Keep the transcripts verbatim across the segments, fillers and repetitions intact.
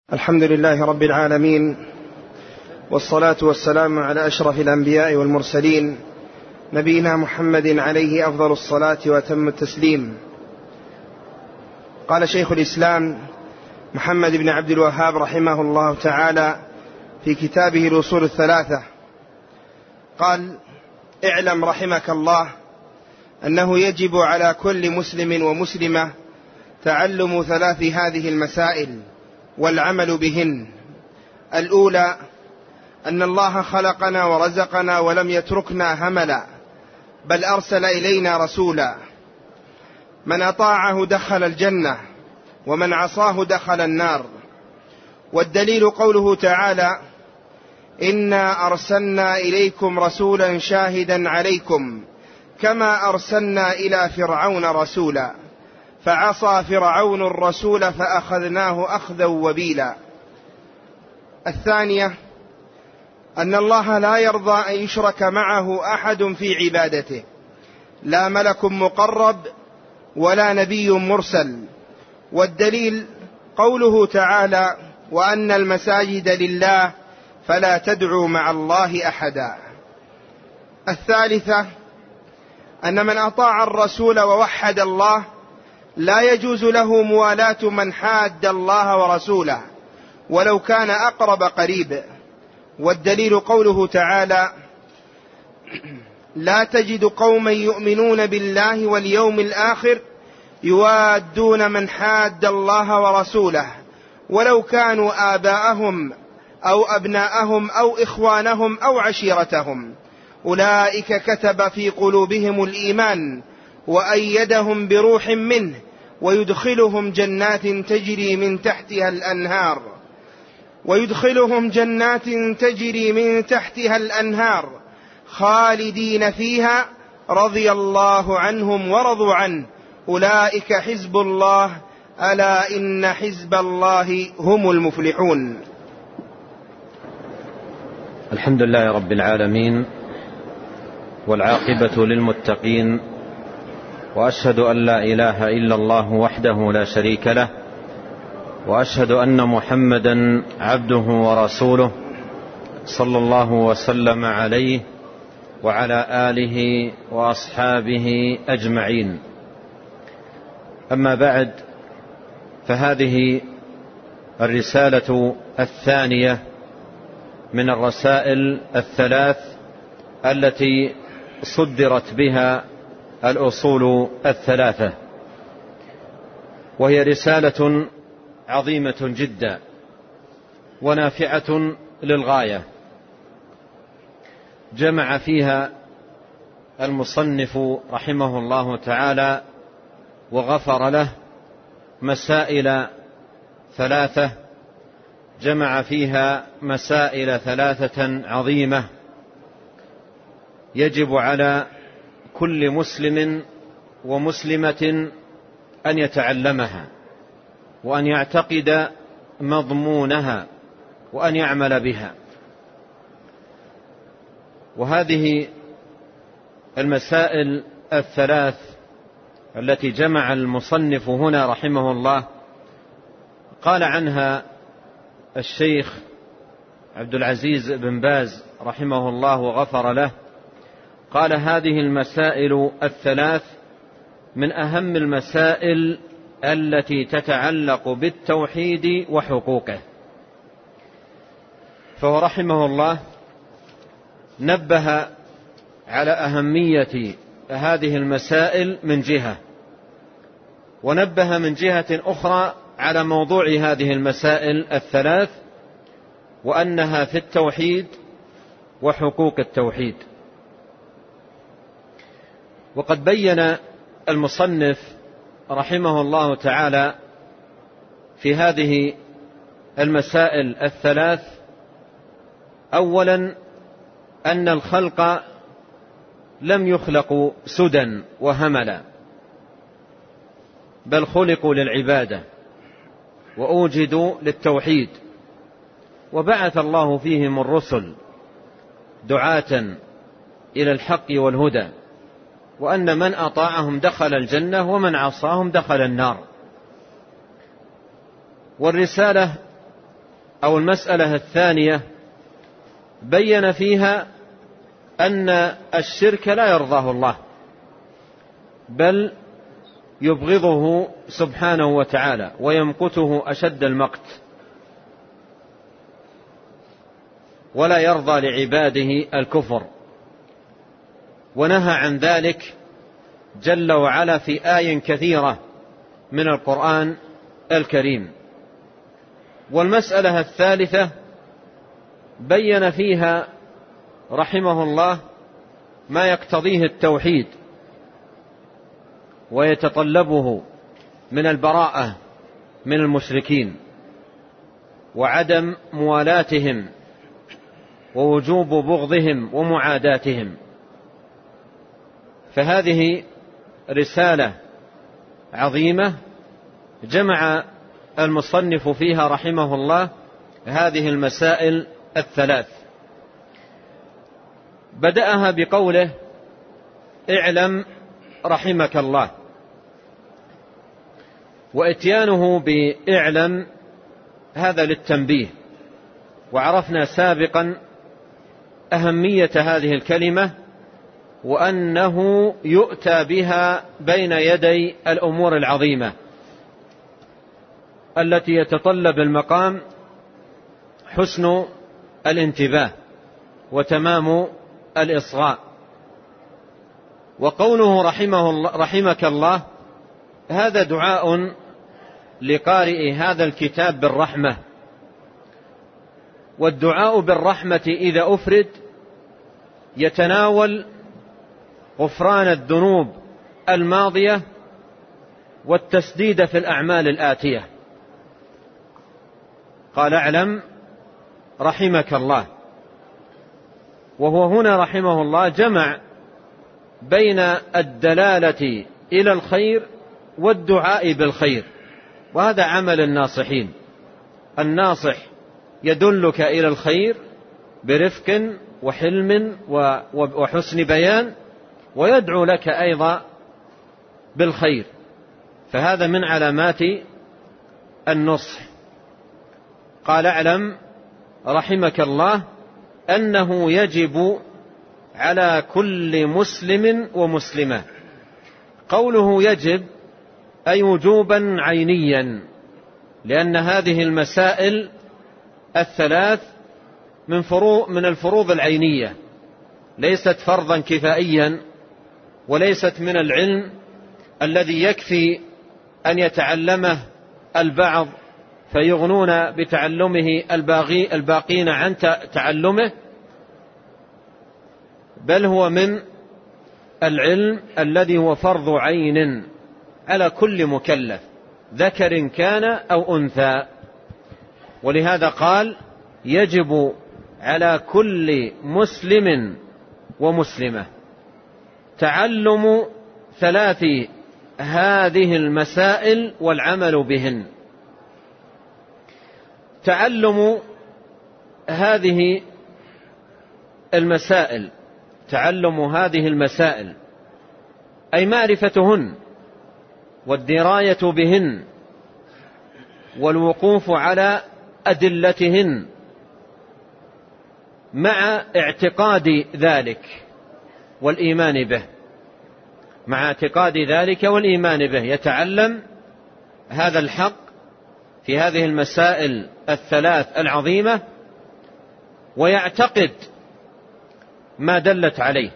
الحمد لله رب العالمين، والصلاة والسلام على أشرف الأنبياء والمرسلين، نبينا محمد عليه أفضل الصلاة وأتم التسليم. قال شيخ الإسلام محمد بن عبد الوهاب رحمه الله تعالى في كتابه الأصول الثلاثة، قال: اعلم رحمك الله أنه يجب على كل مسلم ومسلمة تعلم ثلاث هذه المسائل والعمل بهن. الأولى أن الله خلقنا ورزقنا ولم يتركنا هملا، بل أرسل إلينا رسولا، من أطاعه دخل الجنة ومن عصاه دخل النار. والدليل قوله تعالى: إنا أرسلنا إليكم رسولا شاهدا عليكم كما أرسلنا إلى فرعون رسولا فعصى فرعون الرسول فأخذناه أخذا وبيلا. الثانية أن الله لا يرضى أن يشرك معه أحد في عبادته، لا ملك مقرب ولا نبي مرسل. والدليل قوله تعالى: وأن المساجد لله فلا تدعوا مع الله أحدا. الثالثة أن من أطاع الرسول ووحد الله لا يجوز له موالاة من حاد الله ورسوله ولو كان أقرب قريب. والدليل قوله تعالى: لا تجد قوما يؤمنون بالله واليوم الآخر يوادون من حاد الله ورسوله ولو كانوا آباءهم أو أبناءهم أو إخوانهم أو عشيرتهم، أولئك كتب في قلوبهم الإيمان وأيدهم بروح منه ويدخلهم جنات تجري من تحتها الأنهار ويدخلهم جنات تجري من تحتها الأنهار خالدين فيها رضي الله عنهم ورضوا عنه، أولئك حزب الله ألا إن حزب الله هم المفلحون. الحمد لله رب العالمين، والعاقبة للمتقين، وأشهد أن لا إله إلا الله وحده لا شريك له، وأشهد أن محمدا عبده ورسوله صلى الله وسلم عليه وعلى آله وأصحابه أجمعين. أما بعد، فهذه الرسالة الثانية من الرسائل الثلاث التي صدرت بها الأصول الثلاثة، وهي رسالة عظيمة جدا ونافعة للغاية، جمع فيها المصنف رحمه الله تعالى وغفر له مسائل ثلاثة، جمع فيها مسائل ثلاثة عظيمة يجب على كل مسلم ومسلمة أن يتعلمها وأن يعتقد مضمونها وأن يعمل بها. وهذه المسائل الثلاث التي جمع المصنف هنا رحمه الله قال عنها الشيخ عبد العزيز بن باز رحمه الله وغفر له، قال: هذه المسائل الثلاث من أهم المسائل التي تتعلق بالتوحيد وحقوقه. فهو رحمه الله نبه على أهمية هذه المسائل من جهة، ونبه من جهة أخرى على موضوع هذه المسائل الثلاث، وأنها في التوحيد وحقوق التوحيد. وقد بين المصنف رحمه الله تعالى في هذه المسائل الثلاث أولا أن الخلق لم يخلقوا سدى وهملا، بل خلقوا للعبادة وأوجدوا للتوحيد، وبعث الله فيهم الرسل دعاة إلى الحق والهدى، وأن من أطاعهم دخل الجنة ومن عصاهم دخل النار. والرسالة أو المسألة الثانية بين فيها أن الشرك لا يرضاه الله، بل يبغضه سبحانه وتعالى ويمقته أشد المقت، ولا يرضى لعباده الكفر، ونهى عن ذلك جل وعلا في آي كثيرة من القرآن الكريم. والمسألة الثالثة بين فيها رحمه الله ما يقتضيه التوحيد ويتطلبه من البراءة من المشركين وعدم موالاتهم ووجوب بغضهم ومعاداتهم. فهذه رسالة عظيمة جمع المصنف فيها رحمه الله هذه المسائل الثلاث. بدأها بقوله: اعلم رحمك الله. وإتيانه بإعلم هذا للتنبيه، وعرفنا سابقا أهمية هذه الكلمة، وأنه يؤتى بها بين يدي الأمور العظيمة التي يتطلب المقام حسن الانتباه وتمام الإصغاء. وقوله رحمه الله رحمك الله هذا دعاء لقارئ هذا الكتاب بالرحمة، والدعاء بالرحمة إذا أفرد يتناول غفران الذنوب الماضية والتسديد في الأعمال الآتية. قال: اعلم رحمك الله. وهو هنا رحمه الله جمع بين الدلالة إلى الخير والدعاء بالخير، وهذا عمل الناصحين. الناصح يدلك إلى الخير برفق وحلم وحسن بيان، ويدعو لك أيضا بالخير، فهذا من علامات النصح. قال: اعلم رحمك الله أنه يجب على كل مسلم ومسلمة. قوله يجب أي وجوبا عينيا، لأن هذه المسائل الثلاث من فروض من الفروض العينية، ليست فرضا كفائيا، وليست من العلم الذي يكفي أن يتعلمه البعض فيغنون بتعلمه الباقي الباقين عن تعلمه، بل هو من العلم الذي هو فرض عين على كل مكلف ذكر كان أو أنثى. ولهذا قال: يجب على كل مسلم ومسلمة تعلم ثلاث هذه المسائل والعمل بهن. تعلم هذه المسائل تعلم هذه المسائل أي معرفتهن والدراية بهن والوقوف على أدلتهن مع اعتقاد ذلك والإيمان به مع اعتقاد ذلك والإيمان به يتعلم هذا الحق في هذه المسائل الثلاث العظيمة ويعتقد ما دلت عليه.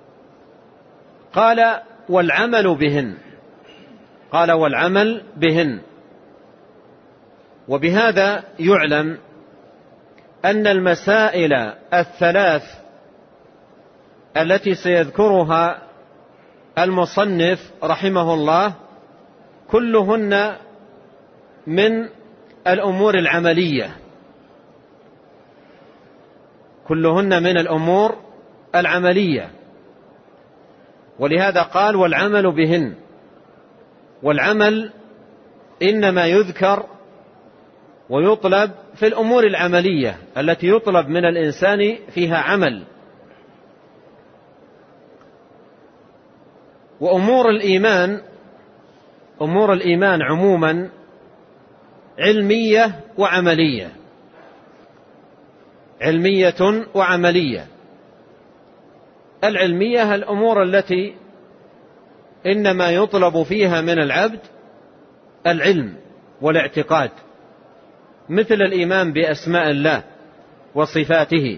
قال: والعمل بهن. قال: والعمل بهن. وبهذا يعلم أن المسائل الثلاث التي سيذكرها المصنف رحمه الله كلهن من الأمور العملية، كلهن من الأمور العملية، ولهذا قال: والعمل بهن. والعمل إنما يذكر ويطلب في الأمور العملية التي يطلب من الإنسان فيها عمل. وأمور الإيمان أمور الإيمان عموما علمية وعملية، علمية وعملية. العلمية الأمور التي إنما يطلب فيها من العبد العلم والاعتقاد، مثل الإيمان بأسماء الله وصفاته،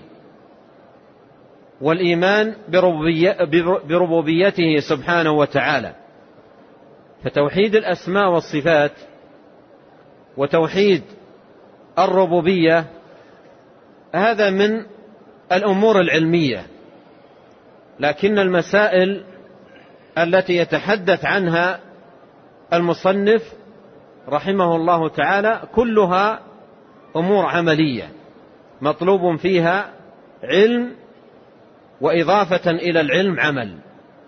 والإيمان بربوبيته سبحانه وتعالى. فتوحيد الأسماء والصفات وتوحيد الربوبية هذا من الأمور العلمية، لكن المسائل التي يتحدث عنها المصنف رحمه الله تعالى كلها أمور عملية مطلوب فيها علم، وإضافة إلى العلم عمل،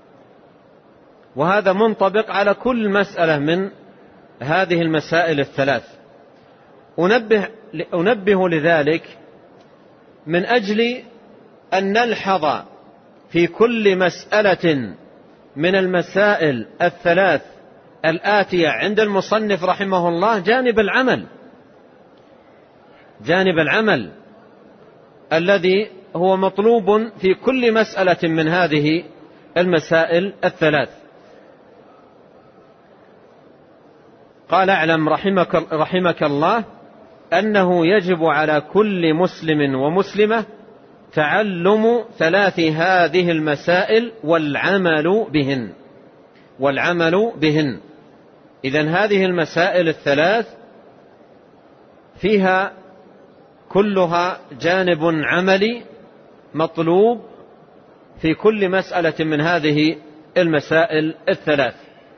وهذا منطبق على كل مسألة من هذه المسائل الثلاث. أنبه, أنبه لذلك من أجل أن نلحظ في كل مسألة من المسائل الثلاث الآتية عند المصنف رحمه الله جانب العمل، جانب العمل الذي هو مطلوب في كل مسألة من هذه المسائل الثلاث. قال: اعلم رحمك, رحمك الله أنه يجب على كل مسلم ومسلمة تعلم ثلاث هذه المسائل والعمل بهن والعمل بهن إذن هذه المسائل الثلاث فيها كلها جانب عملي مطلوب في كل مسألة من هذه المسائل الثلاث.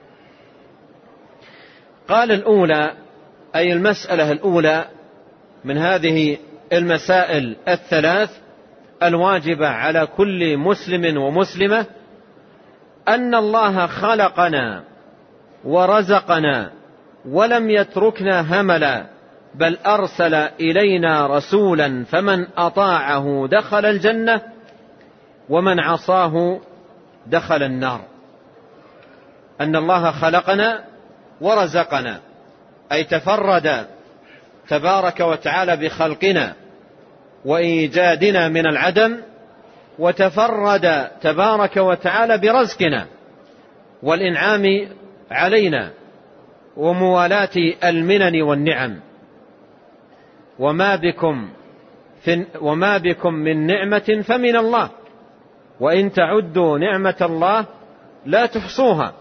قال: الأولى، أي المسألة الأولى من هذه المسائل الثلاث الواجبة على كل مسلم ومسلمة أن الله خلقنا ورزقنا ولم يتركنا هملا، بل أرسل إلينا رسولا فمن أطاعه دخل الجنة ومن عصاه دخل النار. أن الله خلقنا ورزقنا، أي تفرد تبارك وتعالى بخلقنا وإيجادنا من العدم، وتفرد تبارك وتعالى برزقنا والإنعام علينا وموالاة المنن والنعم. وما بكم, وما بكم من نعمة فمن الله وإن تعدوا نعمة الله لا تحصوها.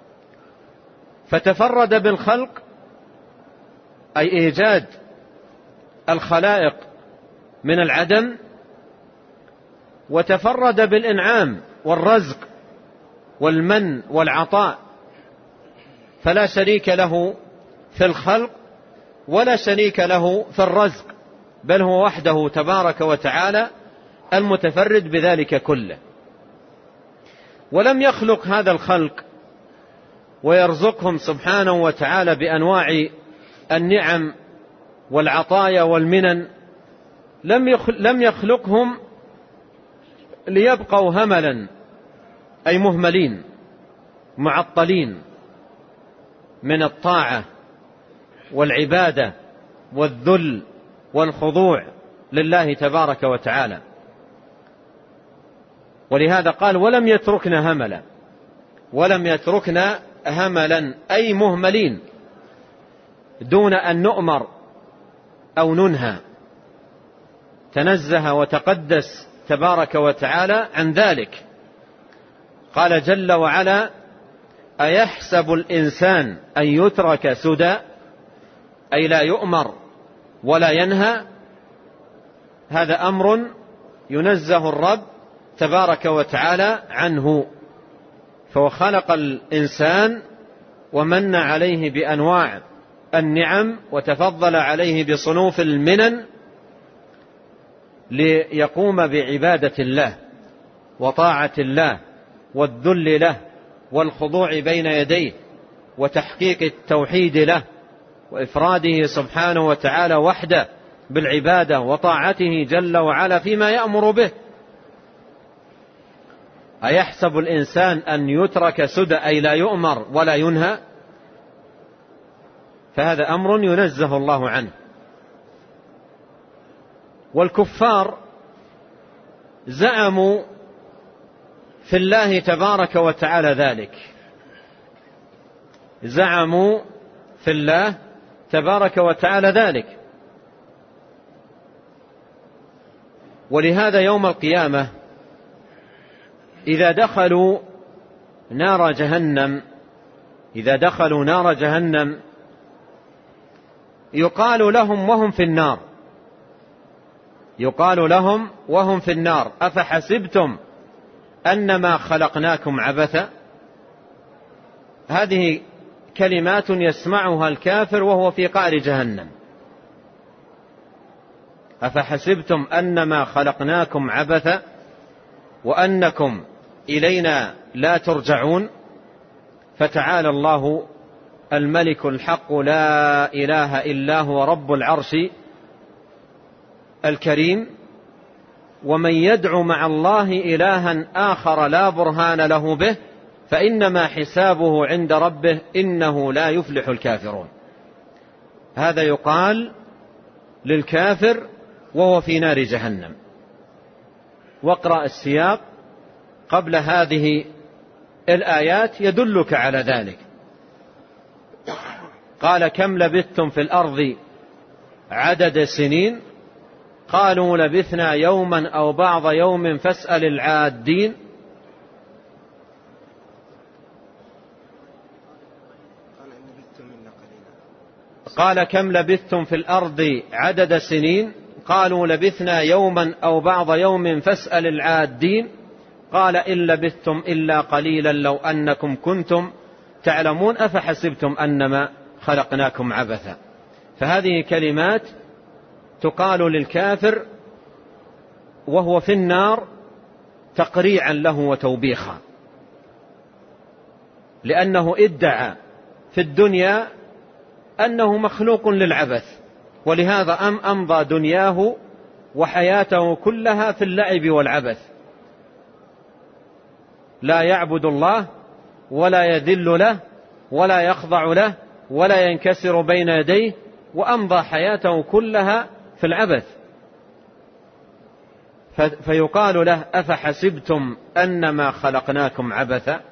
فتفرد بالخلق أي إيجاد الخلائق من العدم، وتفرد بالإنعام والرزق والمن والعطاء، فلا شريك له في الخلق ولا شريك له في الرزق، بل هو وحده تبارك وتعالى المتفرد بذلك كله. ولم يخلق هذا الخلق ويرزقهم سبحانه وتعالى بأنواع النعم والعطايا والمنن، لم يخلقهم ليبقوا هملا أي مهملين معطلين من الطاعة والعبادة والذل والخضوع لله تبارك وتعالى. ولهذا قال: ولم يتركنا هملا، ولم يتركنا هملا أي مهملين دون أن نؤمر أو ننهى. تنزه وتقدس تبارك وتعالى عن ذلك. قال جل وعلا: أيحسب الإنسان أن يترك سدى، أي لا يؤمر ولا ينهى. هذا أمر ينزه الرب تبارك وتعالى عنه. فهو خلق الإنسان ومن عليه بأنواع النعم وتفضل عليه بصنوف المنن ليقوم بعبادة الله وطاعة الله والذل له والخضوع بين يديه وتحقيق التوحيد له وإفراده سبحانه وتعالى وحده بالعبادة وطاعته جل وعلا فيما يأمر به. أيحسب الإنسان أن يترك سدى، أي لا يؤمر ولا ينهى؟ فهذا أمر ينزه الله عنه. والكفار زعموا في الله تبارك وتعالى ذلك، زعموا في الله تبارك وتعالى ذلك. ولهذا يوم القيامة إذا دخلوا نار جهنم إذا دخلوا نار جهنم يقال لهم وهم في النار يقال لهم وهم في النار أفحسبتم أنما خلقناكم عبثا. هذه كلمات يسمعها الكافر وهو في قعر جهنم. أفحسبتم أنما خلقناكم عبثا وأنكم إلينا لا ترجعون. فتعالى الله الملك الحق لا إله إلا هو رب العرش الكريم. ومن يدع مع الله إلها آخر لا برهان له به فإنما حسابه عند ربه إنه لا يفلح الكافرون. هذا يقال للكافر وهو في نار جهنم. واقرأ السياق قبل هذه الآيات يدلك على ذلك. قال كم لبثتم في الأرض عدد سنين قالوا لبثنا يوما أو بعض يوم فاسأل العادين. قال كم لبثتم في الأرض عدد سنين قالوا لبثنا يوما أو بعض يوم فاسأل العادين. قال إن لبثتم إلا قليلا لو أنكم كنتم تعلمون أفحسبتم أنما خلقناكم عبثا. فهذه كلمات تقال للكافر وهو في النار تقريعا له وتوبيخا، لأنه ادعى في الدنيا أنه مخلوق للعبث، ولهذا أم أمضى دنياه وحياته كلها في اللعب والعبث، لا يعبد الله ولا يذل له ولا يخضع له ولا ينكسر بين يديه، وأمضى حياته كلها في العبث. فيقال له أفحسبتم أنما خلقناكم عبثا.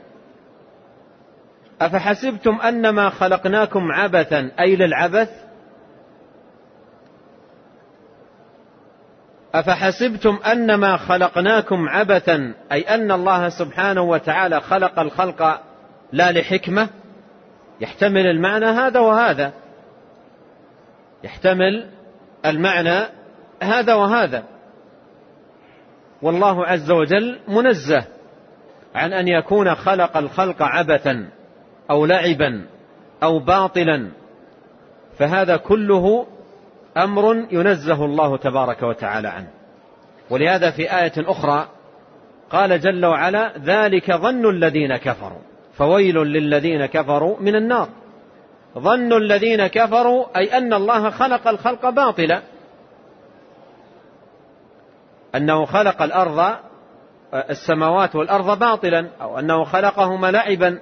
أفحسبتم أنما خلقناكم عبثا أي للعبث. أفحسبتم أنما خلقناكم عبثا أي أن الله سبحانه وتعالى خلق الخلق لا لحكمة. يحتمل المعنى هذا وهذا، يحتمل المعنى هذا وهذا. والله عز وجل منزه عن أن يكون خلق الخلق عبثا أو لعبا أو باطلا، فهذا كله أمر ينزه الله تبارك وتعالى عنه. ولهذا في آية أخرى قال جل وعلا ذلك ظن الذين كفروا فويل للذين كفروا من النار. ظن الذين كفروا أي أن الله خلق الخلق باطلا، أنه خلق الأرض السماوات والأرض باطلا، أو أنه خلقهما لعبا.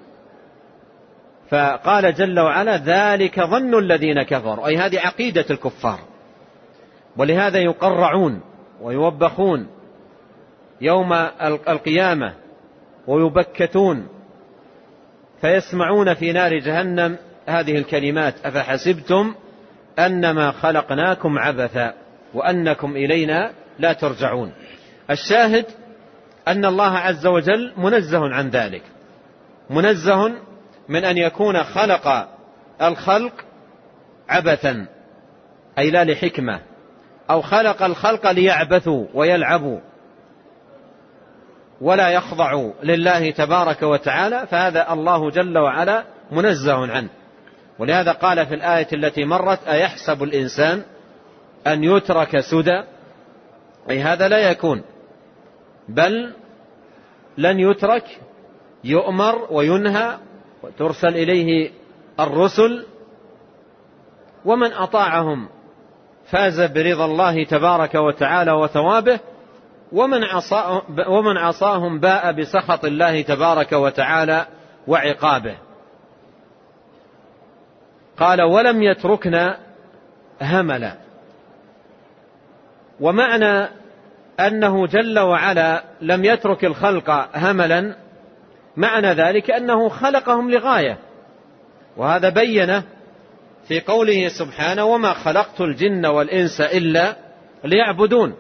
فقال جل وعلا ذلك ظن الذين كفروا أي هذه عقيدة الكفار. ولهذا يقرعون ويوبخون يوم القيامة ويبكتون فيسمعون في نار جهنم هذه الكلمات أفحسبتم أنما خلقناكم عبثا وأنكم إلينا لا ترجعون. الشاهد أن الله عز وجل منزه عن ذلك، منزه من أن يكون خلق الخلق عبثا أي لا لحكمة، أو خلق الخلق ليعبثوا ويلعبوا ولا يخضعوا لله تبارك وتعالى، فهذا الله جل وعلا منزه عنه. ولهذا قال في الآية التي مرت أيحسب الإنسان أن يترك سدى، أي هذا لا يكون، بل لن يترك، يؤمر وينهى وترسل إليه الرسل، ومن أطاعهم فاز برضا الله تبارك وتعالى وثوابه، ومن عصا ومن عصاهم باء بسخط الله تبارك وتعالى وعقابه. قال ولم يتركنا هملا. ومعنى أنه جل وعلا لم يترك الخلق هملا، معنى ذلك أنه خلقهم لغاية، وهذا بينه في قوله سبحانه: وما خلقت الجن والإنس إلا ليعبدون.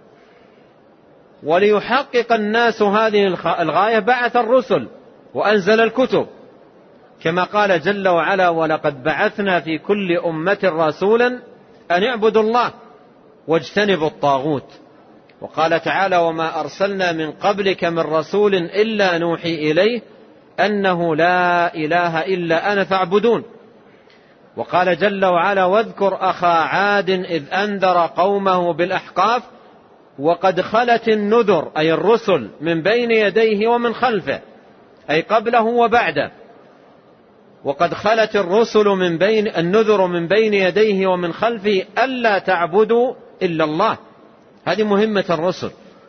وليحقق الناس هذه الغاية بعث الرسل وأنزل الكتب، كما قال جل وعلا: ولقد بعثنا في كل أمة رسولا أن اعبدوا الله واجتنبوا الطاغوت. وقال تعالى: وما أرسلنا من قبلك من رسول إلا نوحي إليه أنه لا إله إلا أنا فاعبدون. وقال جل وعلا: واذكر أخا عاد إذ أنذر قومه بالأحقاف وقد خلت النذر، أي الرسل، من بين يديه ومن خلفه، أي قبله وبعده. وقد خلت الرسل من بين النذر من بين يديه ومن خلفه ألا تعبدوا إلا الله. هذه مهمة الرسل،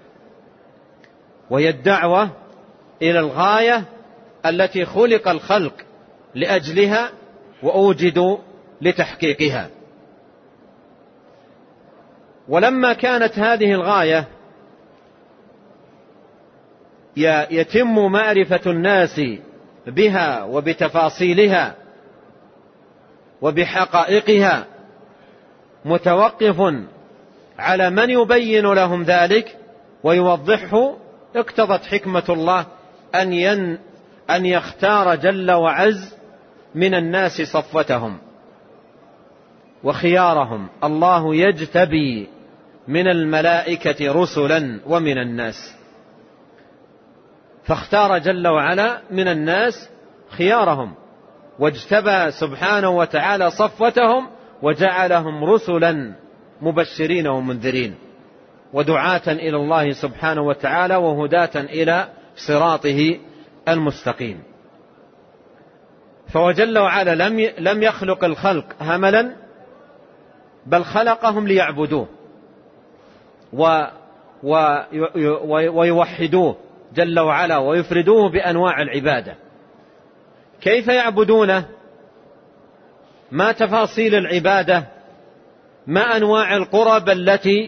وهي الدعوة إلى الغاية التي خلق الخلق لأجلها وأوجدوا لتحقيقها. ولما كانت هذه الغاية يتم معرفة الناس بها وبتفاصيلها وبحقائقها متوقف على من يبين لهم ذلك ويوضحه، اقتضت حكمة الله أن ين أن يختار جل وعز من الناس صفوتهم وخيارهم. الله يجتبي من الملائكة رسلا ومن الناس، فاختار جل وعلا من الناس خيارهم، واجتبى سبحانه وتعالى صفوتهم وجعلهم رسلا مبشرين ومنذرين ودعاة إلى الله سبحانه وتعالى وهداة إلى صراطه المستقيم. فهو جل وعلا لم لم يخلق الخلق هملا، بل خلقهم ليعبدوه ويوحدوه جل وعلا ويفردوه بأنواع العبادة. كيف يعبدونه؟ ما تفاصيل العبادة؟ ما أنواع القرب التي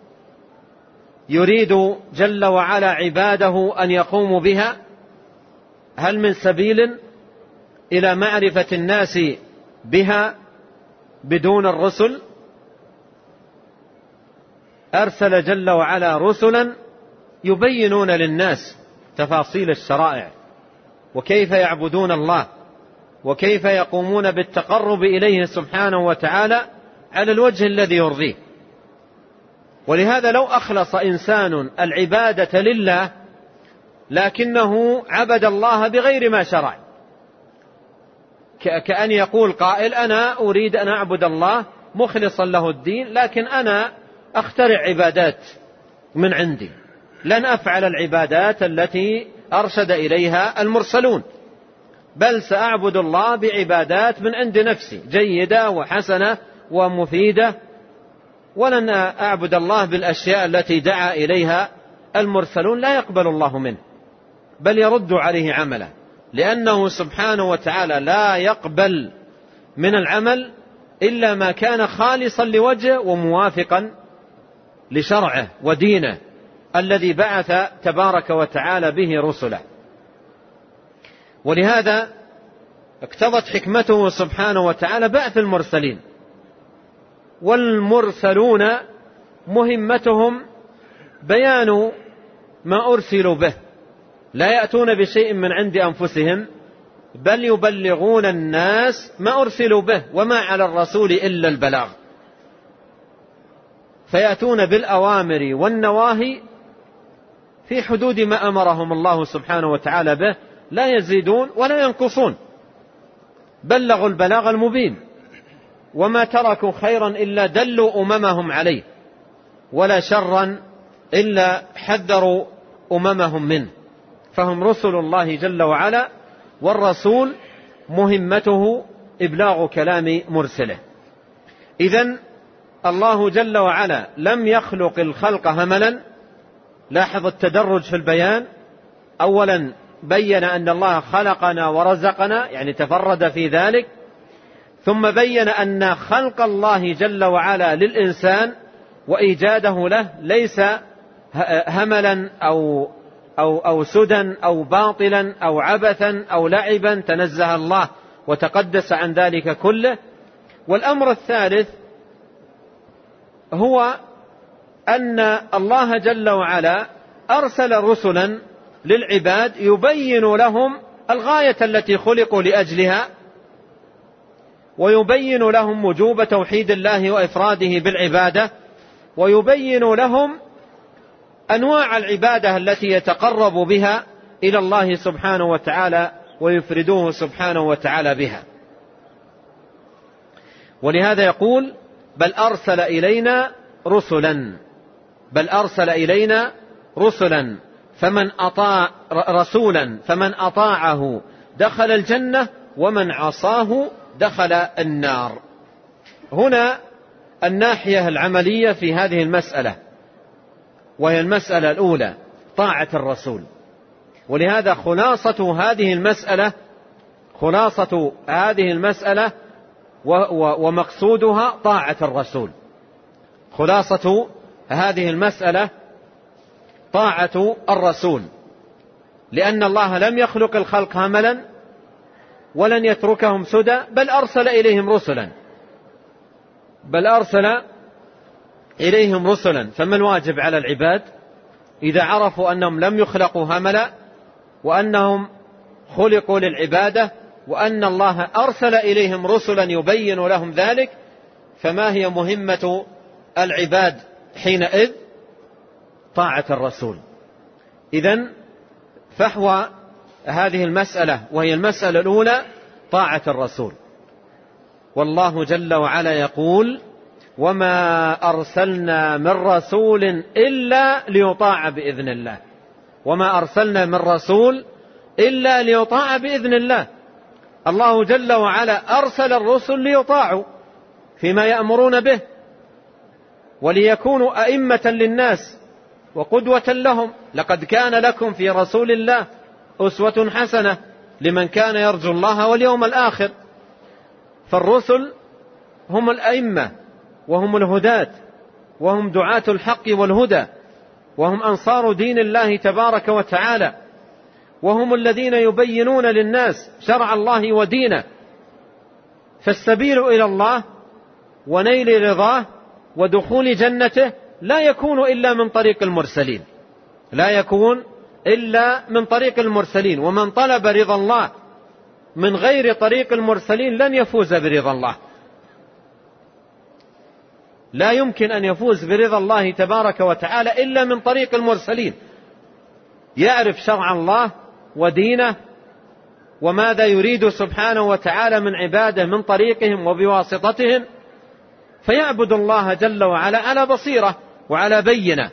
يريد جل وعلا عباده أن يقوموا بها؟ هل من سبيل إلى معرفة الناس بها بدون الرسل؟ أرسل جل وعلا رسلا يبينون للناس تفاصيل الشرائع وكيف يعبدون الله وكيف يقومون بالتقرب إليه سبحانه وتعالى على الوجه الذي يرضيه. ولهذا لو أخلص إنسان العبادة لله لكنه عبد الله بغير ما شرع، كأن يقول قائل: أنا أريد أن أعبد الله مخلصا له الدين، لكن أنا أخترع عبادات من عندي، لن أفعل العبادات التي أرشد إليها المرسلون، بل سأعبد الله بعبادات من عند نفسي جيدة وحسنة ومفيدة، ولن أعبد الله بالأشياء التي دعا إليها المرسلون. لا يقبل الله منه، بل يرد عليه عمله، لأنه سبحانه وتعالى لا يقبل من العمل إلا ما كان خالصا لوجهه وموافقا لشرعه ودينه الذي بعث تبارك وتعالى به رسله. ولهذا اقتضت حكمته سبحانه وتعالى بعث المرسلين، والمرسلون مهمتهم بيان ما أرسلوا به، لا يأتون بشيء من عند أنفسهم، بل يبلغون الناس ما أرسلوا به، وما على الرسول إلا البلاغ. فيأتون بالأوامر والنواهي في حدود ما أمرهم الله سبحانه وتعالى به، لا يزيدون ولا ينقصون، بلغوا البلاغ المبين، وما تركوا خيرا إلا دلوا أممهم عليه، ولا شرا إلا حذروا أممهم منه. فهم رسل الله جل وعلا، والرسول مهمته إبلاغ كلام مرسله. إذن الله جل وعلا لم يخلق الخلق هملا. لاحظ التدرج في البيان. أولا بين أن الله خلقنا ورزقنا، يعني تفرد في ذلك، ثم بين أن خلق الله جل وعلا للإنسان وإيجاده له ليس هملا أو, أو, أو سدى أو باطلا أو عبثا أو لعبا، تنزه الله وتقدس عن ذلك كله. والأمر الثالث هو أن الله جل وعلا أرسل رسلا للعباد يبين لهم الغاية التي خلقوا لأجلها، ويبين لهم وجوب توحيد الله وإفراده بالعبادة، ويبين لهم أنواع العبادة التي يتقرب بها إلى الله سبحانه وتعالى ويفردوه سبحانه وتعالى بها. ولهذا يقول: بل أرسل إلينا رسلا بل أرسل إلينا رسلا فمن أطاع رسولا فمن أطاعه دخل الجنة ومن عصاه دخل النار. هنا الناحية العملية في هذه المسألة، وهي المسألة الأولى طاعة الرسول. ولهذا خلاصة هذه المسألة خلاصة هذه المسألة ومقصودها طاعة الرسول. خلاصة هذه المسألة طاعة الرسول، لأن الله لم يخلق الخلق هملا ولن يتركهم سدى، بل أرسل إليهم رسلا بل أرسل إليهم رسلا فما الواجب على العباد إذا عرفوا أنهم لم يخلقوا هملا وأنهم خلقوا للعبادة وأن الله أرسل إليهم رسلا يبين لهم ذلك؟ فما هي مهمة العباد حينئذ؟ طاعة الرسول. إذن فحوى هذه المسألة، وهي المسألة الأولى طاعة الرسول. والله جل وعلا يقول: وما أرسلنا من رسول إلا ليطاع بإذن الله. وما أرسلنا من رسول إلا ليطاع بإذن الله. الله جل وعلا أرسل الرسل ليطاعوا فيما يأمرون به، وليكونوا أئمة للناس وقدوة لهم. لقد كان لكم في رسول الله أسوة حسنة لمن كان يرجو الله واليوم الآخر. فالرسل هم الأئمة وهم الهداة وهم دعاة الحق والهدى، وهم أنصار دين الله تبارك وتعالى، وهم الذين يبينون للناس شرع الله ودينه. فالسبيل إلى الله ونيل رضاه ودخول جنته لا يكون إلا من طريق المرسلين لا يكون إلا من طريق المرسلين. ومن طلب رضا الله من غير طريق المرسلين لن يفوز برضا الله. لا يمكن أن يفوز برضا الله تبارك وتعالى إلا من طريق المرسلين، يعرف شرع الله ودينه وماذا يريد سبحانه وتعالى من عباده من طريقهم وبواسطتهم، فيعبد الله جل وعلا على بصيرة وعلى بينة.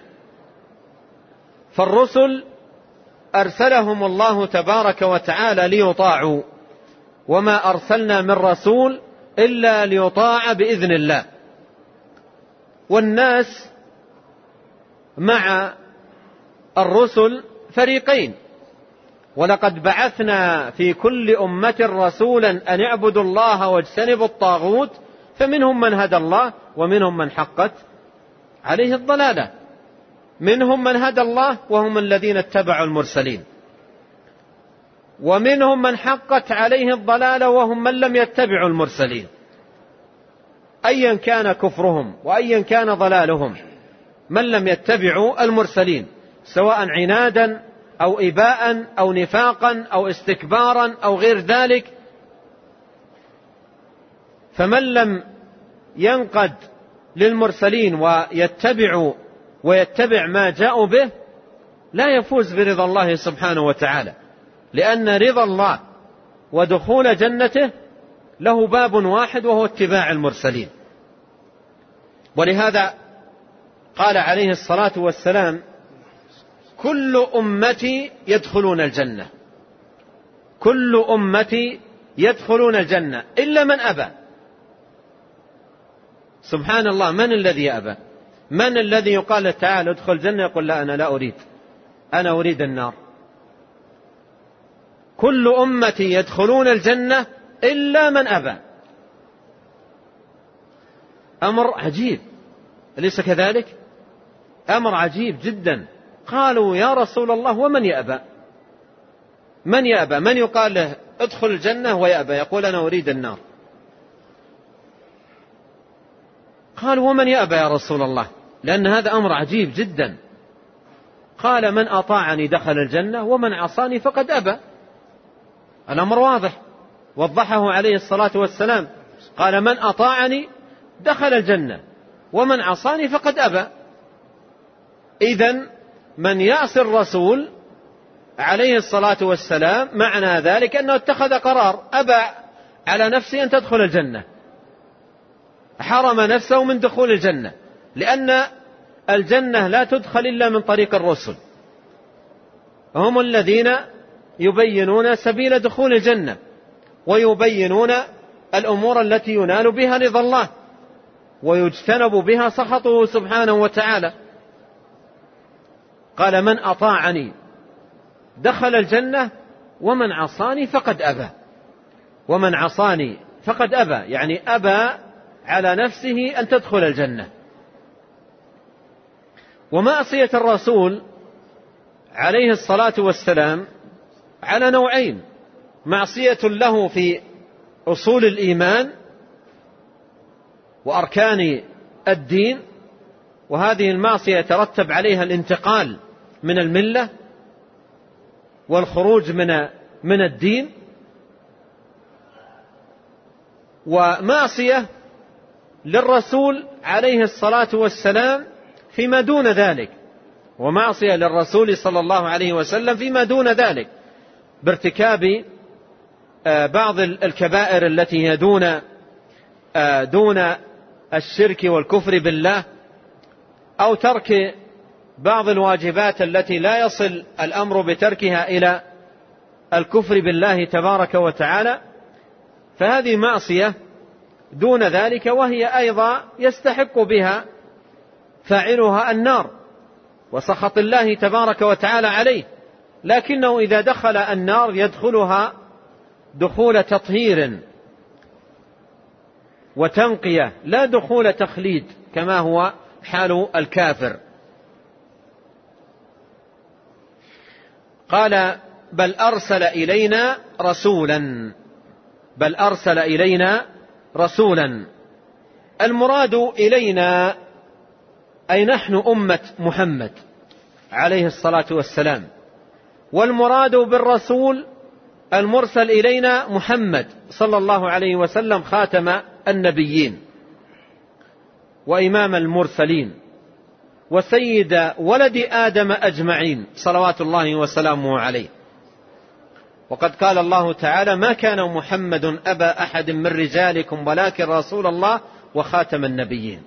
فالرسل أرسلهم الله تبارك وتعالى ليطاعوا، وما أرسلنا من رسول إلا ليطاع بإذن الله. والناس مع الرسل فريقين: ولقد بعثنا في كل أمة رسولا أن اعبدوا الله واجتنبوا الطاغوت، فمنهم من هدى الله ومنهم من حقت عليه الضلالة. منهم من هدى الله وهم الذين اتبعوا المرسلين، ومنهم من حقت عليه الضلالة وهم من لم يتبعوا المرسلين. أيا كان كفرهم وأيا كان ضلالهم، من لم يتبعوا المرسلين سواء عنادا أو إباء أو نفاقا أو استكبارا أو غير ذلك، فمن لم ينقد للمرسلين ويتبع ويتبع ما جاءوا به لا يفوز برضا الله سبحانه وتعالى، لأن رضا الله ودخول جنته له باب واحد وهو اتباع المرسلين. ولهذا قال عليه الصلاة والسلام: كل أمتي يدخلون الجنة كل أمتي يدخلون الجنة إلا من أبى. سبحان الله، من الذي يأبى؟ من الذي يقال تعال ادخل الجنة يقول لا أنا لا أريد، أنا أريد النار؟ كل أمتي يدخلون الجنة إلا من أبى. أمر عجيب، أليس كذلك؟ أمر عجيب جدا. قالوا يا رسول الله ومن يأبى؟ من يأبى؟ من يقال له ادخل الجنة ويأبى يقول أنا أريد النار؟ قالوا ومن يأبى يا رسول الله؟ لأن هذا أمر عجيب جدا. قال من أطاعني دخل الجنة ومن عصاني فقد أبى. الأمر واضح، وضحه عليه الصلاة والسلام. قال من أطاعني دخل الجنة ومن عصاني فقد أبى. إذن من يعصي الرسول عليه الصلاة والسلام معنى ذلك أنه اتخذ قرار، أبى على نفسه أن تدخل الجنة، حرم نفسه من دخول الجنة، لأن الجنة لا تدخل إلا من طريق الرسل، هم الذين يبينون سبيل دخول الجنة ويبينون الأمور التي ينال بها رضا الله ويجتنب بها سخطه سبحانه وتعالى. قال من أطاعني دخل الجنة ومن عصاني فقد أبى. ومن عصاني فقد أبى يعني أبى على نفسه أن تدخل الجنة. ومعصية الرسول عليه الصلاة والسلام على نوعين: معصية له في أصول الإيمان وأركان الدين، وهذه المعصية يترتب عليها الانتقال من الملة والخروج من من الدين، ومعصية للرسول عليه الصلاة والسلام فيما دون ذلك، ومعصية للرسول صلى الله عليه وسلم فيما دون ذلك بارتكاب بعض الكبائر التي هي دون دون الشرك والكفر بالله، أو ترك بعض الواجبات التي لا يصل الأمر بتركها إلى الكفر بالله تبارك وتعالى، فهذه معصية دون ذلك، وهي أيضا يستحق بها فاعلها النار وسخط الله تبارك وتعالى عليه، لكنه إذا دخل النار يدخلها دخول تطهير وتنقية، لا دخول تخليد كما هو حال الكافر. قال بل أرسل إلينا رسولا بل أرسل إلينا رسولا المراد إلينا أي نحن أمة محمد عليه الصلاة والسلام، والمراد بالرسول المرسل إلينا محمد صلى الله عليه وسلم خاتم النبيين وإمام المرسلين وسيد ولد آدم أجمعين صلوات الله وسلامه عليه. وقد قال الله تعالى ما كان محمد أبا أحد من رجالكم ولكن رسول الله وخاتم النبيين.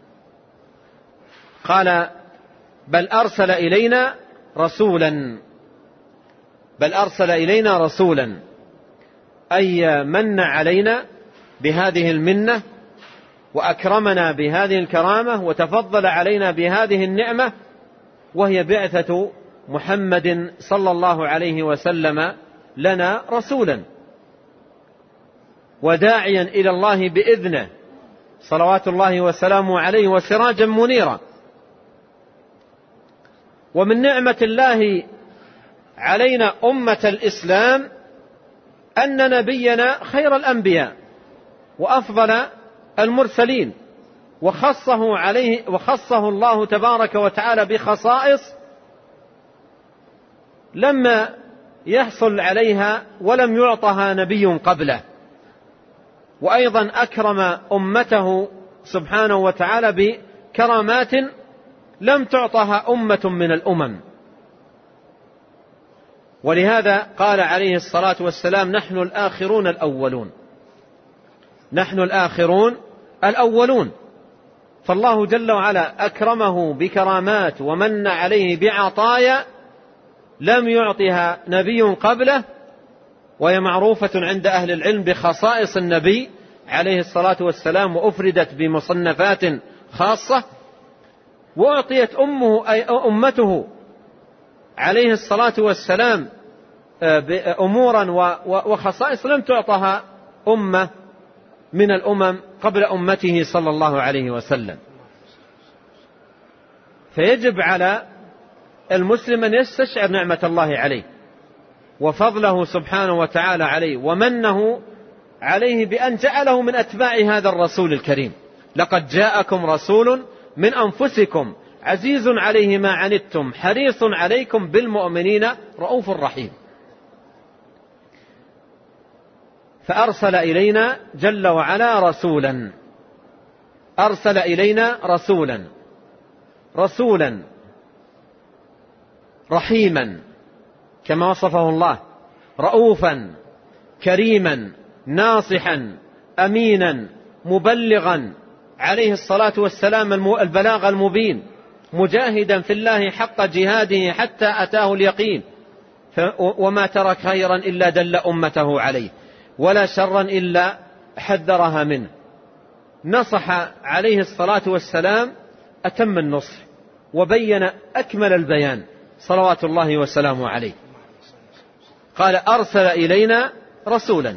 قال بل أرسل إلينا رسولا بل أرسل إلينا رسولا أي من علينا بهذه المنة وأكرمنا بهذه الكرامة وتفضل علينا بهذه النعمة، وهي بعثة محمد صلى الله عليه وسلم لنا رسولا وداعيا إلى الله بإذنه صلوات الله وسلامه عليه وسراجا منيرا. ومن نعمة الله علينا أمة الإسلام أن نبينا خير الأنبياء وأفضل المرسلين، وخصه عليه وخصه الله تبارك وتعالى بخصائص لما يحصل عليها ولم يعطها نبي قبله، وأيضا أكرم أمته سبحانه وتعالى بكرامات لم تعطها أمة من الأمم. ولهذا قال عليه الصلاة والسلام نحن الآخرون الأولون نحن الآخرون الأولون. فالله جل وعلا أكرمه بكرامات ومن عليه بعطايا لم يعطها نبي قبله، وهي معروفة عند أهل العلم بخصائص النبي عليه الصلاة والسلام، وأفردت بمصنفات خاصة، وأعطيت أمه أي أمته عليه الصلاة والسلام أمورا وخصائص لم تعطها أمة من الأمم قبل أمته صلى الله عليه وسلم. فيجب على المسلم أن يستشعر نعمة الله عليه وفضله سبحانه وتعالى عليه ومنه عليه بأن جعله من أتباع هذا الرسول الكريم. لقد جاءكم رسول من أنفسكم عزيز عليه ما عنتم حريص عليكم بالمؤمنين رؤوف رحيم. فأرسل إلينا جل وعلا رسولا، أرسل إلينا رسولا رسولا رحيما كما وصفه الله، رؤوفا كريما ناصحا أمينا مبلغا عليه الصلاة والسلام البلاغ المبين، مجاهدا في الله حق جهاده حتى أتاه اليقين، وما ترك خيرا إلا دل أمته عليه ولا شرا إلا حذرها منه. نصح عليه الصلاة والسلام أتم النصح وبين أكمل البيان صلوات الله وسلامه عليه. قال أرسل إلينا رسولا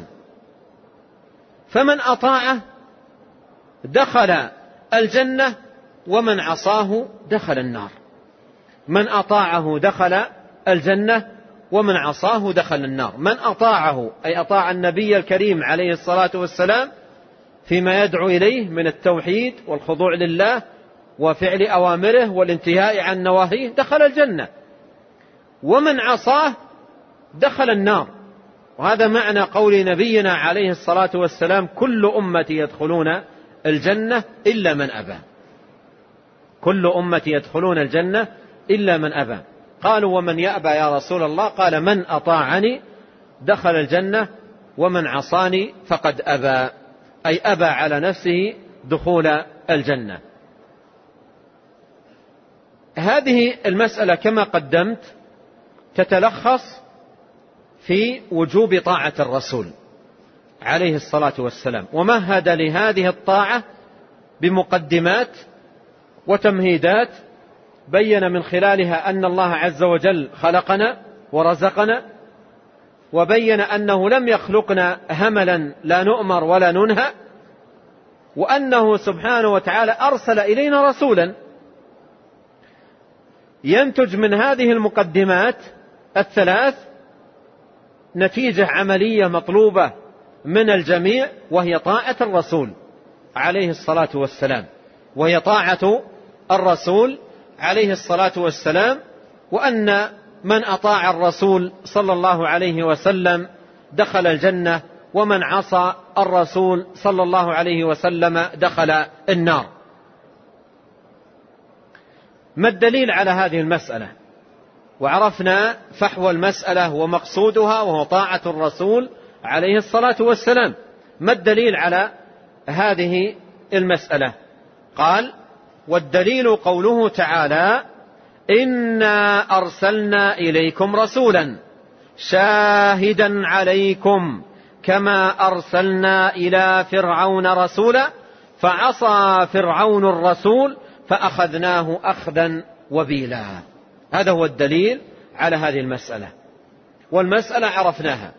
فمن أطاعه دخل الجنة ومن عصاه دخل النار. من أطاعه دخل الجنة ومن عصاه دخل النار. من أطاعه أي أطاع النبي الكريم عليه الصلاة والسلام فيما يدعو إليه من التوحيد والخضوع لله وفعل أوامره والانتهاء عن نواهيه دخل الجنة، ومن عصاه دخل النار. وهذا معنى قول نبينا عليه الصلاة والسلام كل أمتي يدخلون الجنة إلا من أبى. كل أمتي يدخلون الجنة إلا من أبى. قالوا ومن يأبى يا رسول الله؟ قال من أطاعني دخل الجنة ومن عصاني فقد أبى، أي أبى على نفسه دخول الجنة. هذه المسألة كما قدمت تتلخص في وجوب طاعة الرسول عليه الصلاة والسلام، ومهد لهذه الطاعة بمقدمات وتمهيدات بين من خلالها أن الله عز وجل خلقنا ورزقنا، وبين أنه لم يخلقنا هملا لا نؤمر ولا ننهى، وأنه سبحانه وتعالى أرسل إلينا رسولا. ينتج من هذه المقدمات الثلاث نتيجة عملية مطلوبة من الجميع، وهي طاعة الرسول عليه الصلاة والسلام، وهي طاعة الرسول عليه الصلاة والسلام، وأن من أطاع الرسول صلى الله عليه وسلم دخل الجنة، ومن عصى الرسول صلى الله عليه وسلم دخل النار. ما الدليل على هذه المسألة؟ وعرفنا فحوى المسألة ومقصودها وهو طاعة الرسول عليه الصلاة والسلام. ما الدليل على هذه المسألة؟ قال والدليل قوله تعالى إنا أرسلنا إليكم رسولا شاهدا عليكم كما أرسلنا إلى فرعون رسولا فعصى فرعون الرسول فأخذناه أخذا وبيلا. هذا هو الدليل على هذه المسألة. والمسألة عرفناها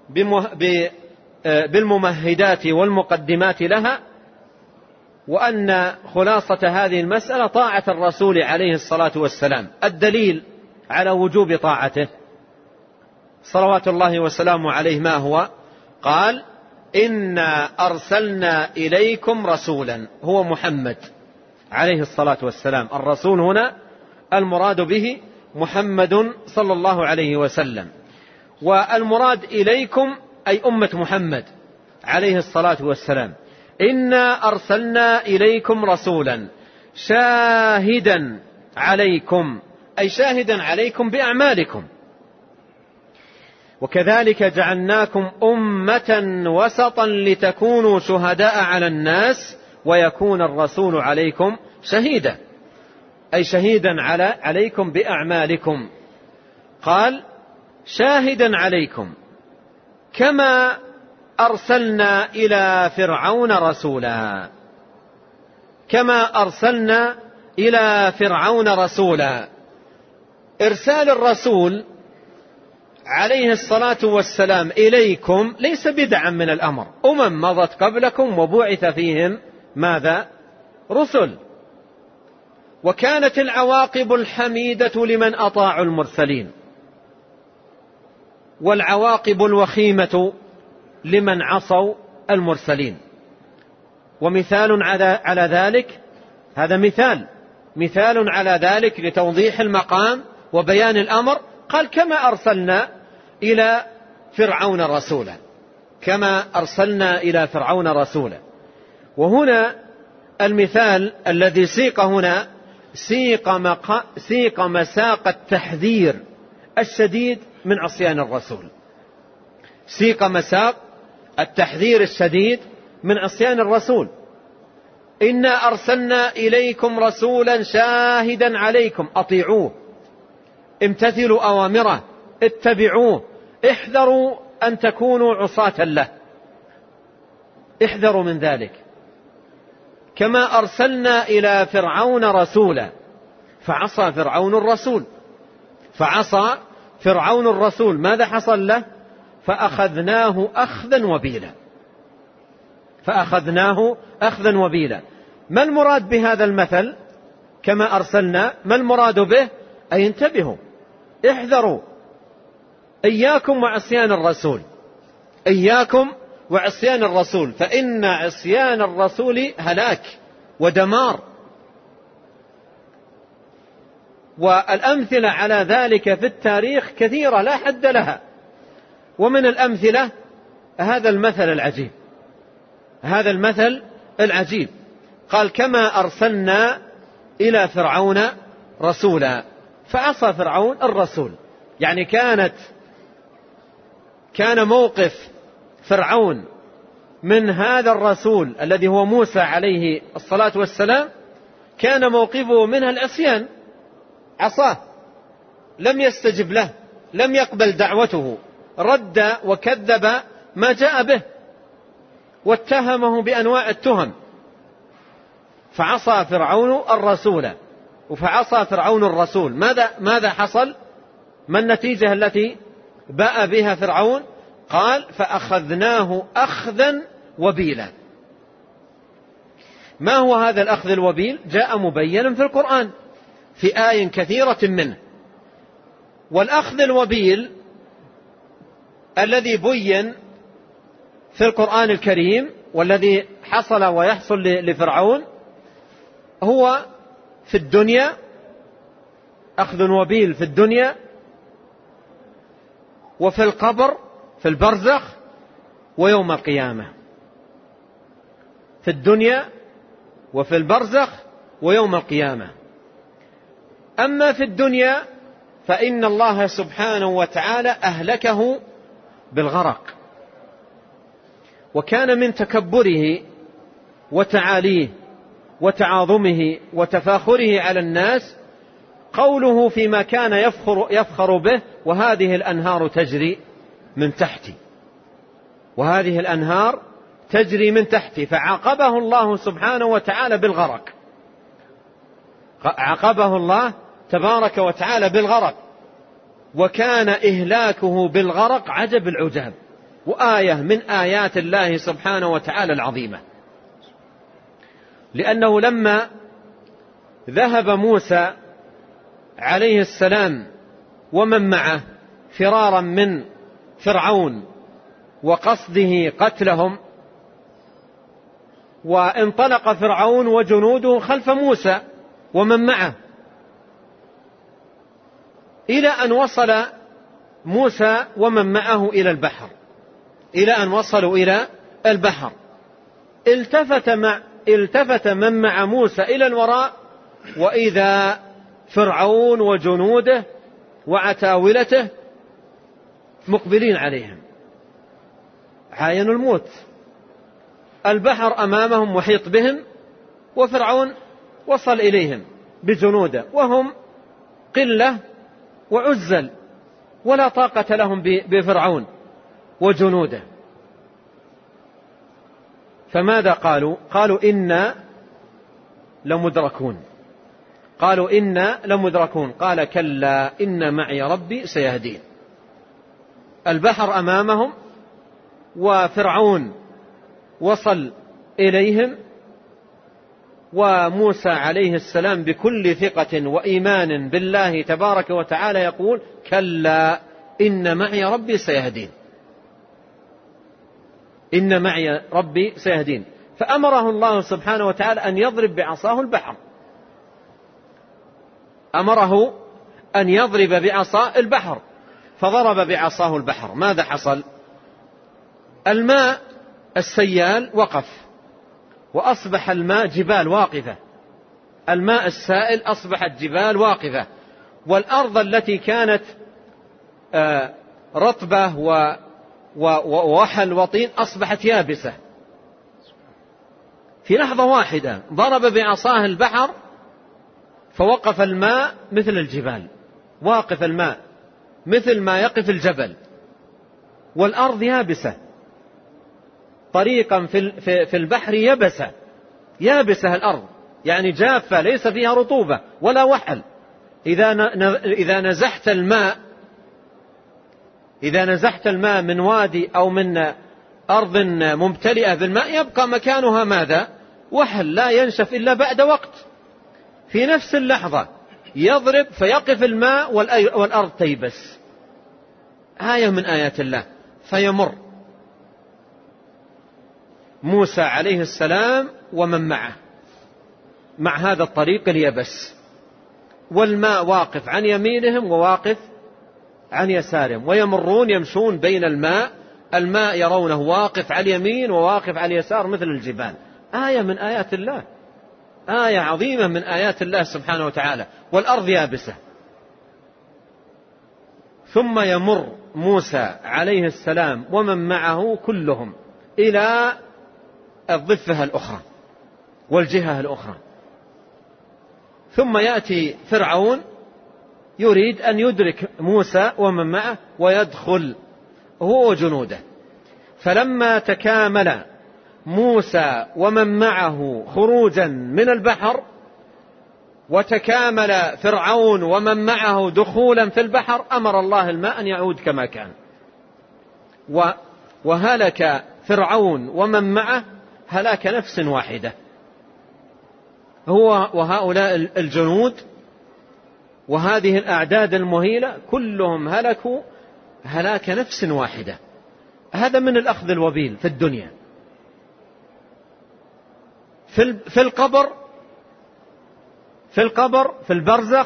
بالممهدات والمقدمات لها، وأن خلاصة هذه المسألة طاعة الرسول عليه الصلاة والسلام. الدليل على وجوب طاعته صلوات الله وسلامه عليه ما هو؟ قال إنا أرسلنا إليكم رسولا، هو محمد عليه الصلاة والسلام. الرسول هنا المراد به محمد صلى الله عليه وسلم، والمراد إليكم أي أمة محمد عليه الصلاة والسلام. إنا أرسلنا إليكم رسولا شاهدا عليكم أي شاهدا عليكم بأعمالكم، وكذلك جعلناكم أمة وسطا لتكونوا شهداء على الناس ويكون الرسول عليكم شهيدا أي شهيدا على عليكم بأعمالكم. قال شاهدا عليكم كما أرسلنا إلى فرعون رسولا، كما أرسلنا إلى فرعون رسولا. إرسال الرسول عليه الصلاة والسلام إليكم ليس بدعا من الأمر. أمم مضت قبلكم وبعث فيهم ماذا؟ رسل. وكانت العواقب الحميدة لمن أطاعوا المرسلين، والعواقب الوخيمة لمن عصوا المرسلين. ومثال على ذلك، هذا مثال مثال على ذلك لتوضيح المقام وبيان الأمر. قال كما أرسلنا إلى فرعون رسولا، كما أرسلنا إلى فرعون رسولا. وهنا المثال الذي سيق هنا سيق, مق... سيق مساق التحذير الشديد من عصيان الرسول، سيق مساق التحذير الشديد من عصيان الرسول. إنا أرسلنا إليكم رسولا شاهدا عليكم، أطيعوه، امتثلوا أوامره، اتبعوه، احذروا أن تكونوا عصاة له، احذروا من ذلك. كما أرسلنا إلى فرعون رسولا فعصى فرعون الرسول، فعصى فرعون الرسول، ماذا حصل له؟ فأخذناه أخذا وبيلا، فأخذناه أخذا وبيلا. ما المراد بهذا المثل؟ كما أرسلنا، ما المراد به؟ أي انتبهوا، احذروا، إياكم وعصيان الرسول، إياكم وعصيان الرسول، فإن عصيان الرسول هلاك ودمار. والأمثلة على ذلك في التاريخ كثيرة لا حد لها. ومن الأمثلة هذا المثل العجيب، هذا المثل العجيب. قال كما أرسلنا إلى فرعون رسولا فعصى فرعون الرسول. يعني كانت كان موقف فرعون من هذا الرسول الذي هو موسى عليه الصلاة والسلام، كان موقفه منها العصيان، عصاه، لم يستجب له، لم يقبل دعوته، رد وكذب ما جاء به واتهمه بأنواع التهم، فعصى فرعون الرسول، فعصى فرعون الرسول. ماذا ماذا حصل؟ ما النتيجة التي باء بها فرعون؟ قال فأخذناه أخذا وبيلا. ما هو هذا الأخذ الوبيل؟ جاء مبينا في القرآن في آي كثيرة منه. والأخذ الوبيل الذي بين في القرآن الكريم والذي حصل ويحصل لفرعون هو في الدنيا، أخذ وبيل في الدنيا، وفي القبر في البرزخ، ويوم القيامة. في الدنيا وفي البرزخ ويوم القيامة. أما في الدنيا فإن الله سبحانه وتعالى أهلكه بالغرق، وكان من تكبره وتعاليه وتعاظمه وتفاخره على الناس قوله فيما كان يفخر, يفخر به: وهذه الأنهار تجري من تحتي، وهذه الأنهار تجري من تحتي. فعاقبه الله سبحانه وتعالى بالغرق، عاقبه الله تبارك وتعالى بالغرق. وكان إهلاكه بالغرق عجب العجاب، وآية من آيات الله سبحانه وتعالى العظيمة. لأنه لما ذهب موسى عليه السلام ومن معه فرارا من فرعون وقصده قتلهم، وانطلق فرعون وجنوده خلف موسى ومن معه إلى أن وصل موسى ومن معه إلى البحر، إلى أن وصلوا إلى البحر. التفت, مع التفت من مع موسى إلى الوراء، وإذا فرعون وجنوده وعتاولته مقبلين عليهم، عاينوا الموت. البحر أمامهم محيط بهم، وفرعون وصل إليهم بجنوده وهم قلة وعزل، ولا طاقة لهم بفرعون وجنوده. فماذا قالوا؟ قالوا إنا لمدركون، قالوا إنا لمدركون. قال كلا إن معي ربي سيهدين. البحر أمامهم وفرعون وصل إليهم وموسى عليه السلام بكل ثقة وإيمان بالله تبارك وتعالى يقول: كلا إن معي ربي سيهدين، إن معي ربي سيهدين. فأمره الله سبحانه وتعالى أن يضرب بعصاه البحر، أمره أن يضرب بعصاه البحر، فضرب بعصاه البحر. ماذا حصل؟ الماء السيال وقف، وأصبح الماء جبال واقفة، الماء السائل أصبحت جبال واقفة، والأرض التي كانت رطبة ووحل وطين أصبحت يابسة في لحظة واحدة. ضرب بعصاه البحر فوقف الماء مثل الجبال، واقف الماء مثل ما يقف الجبل، والأرض يابسة، طريقا في البحر يبسة، يابسة الأرض يعني جافة ليس فيها رطوبة ولا وحل. إذا نزحت الماء إذا نزحت الماء من وادي أو من أرض ممتلئة بالماء يبقى مكانها ماذا؟ وحل لا ينشف إلا بعد وقت. في نفس اللحظة يضرب فيقف الماء والأرض تيبس. آية من آيات الله. فيمر موسى عليه السلام ومن معه مع هذا الطريق اليبس، والماء واقف عن يمينهم وواقف عن يسارهم، ويمرون يمشون بين الماء، الماء يرونه واقف على اليمين وواقف على اليسار مثل الجبال. آية من آيات الله، آية عظيمة من آيات الله سبحانه وتعالى، والأرض يابسة. ثم يمر موسى عليه السلام ومن معه كلهم إلى الضفة الأخرى والجهة الأخرى، ثم يأتي فرعون يريد أن يدرك موسى ومن معه ويدخل هو وجنوده. فلما تكامل موسى ومن معه خروجا من البحر، وتكامل فرعون ومن معه دخولا في البحر، أمر الله الماء أن يعود كما كان، وهلك فرعون ومن معه هلاك نفس واحدة، هو وهؤلاء الجنود وهذه الأعداد المهيلة كلهم هلكوا هلاك نفس واحدة. هذا من الأخذ الوبيل في الدنيا. في القبر في القبر في البرزخ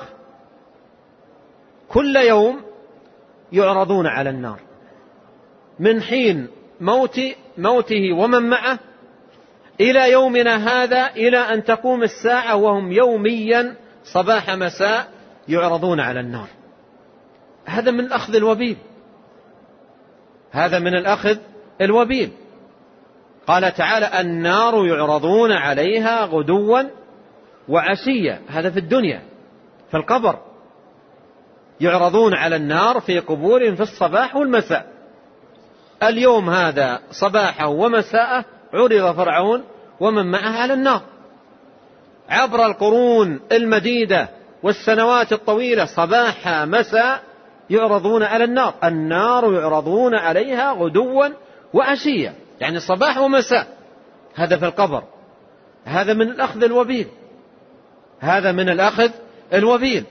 كل يوم يعرضون على النار، من حين موت موته ومن معه إلى يومنا هذا، إلى أن تقوم الساعة، وهم يوميا صباح مساء يعرضون على النار. هذا من الأخذ الوبيل، هذا من الأخذ الوبيل. قال تعالى: النار يعرضون عليها غدوا وعشيا. هذا في الدنيا، في القبر يعرضون على النار في قبورهم في الصباح والمساء. اليوم هذا صباحه ومساءه عرض فرعون ومن معه على النار. عبر القرون المديدة والسنوات الطويلة صباح مساء يعرضون على النار. النار يعرضون عليها غدوا وعشيا، يعني صباح ومساء. هذا في القبر. هذا من الأخذ الوبيل، هذا من الأخذ الوبيل.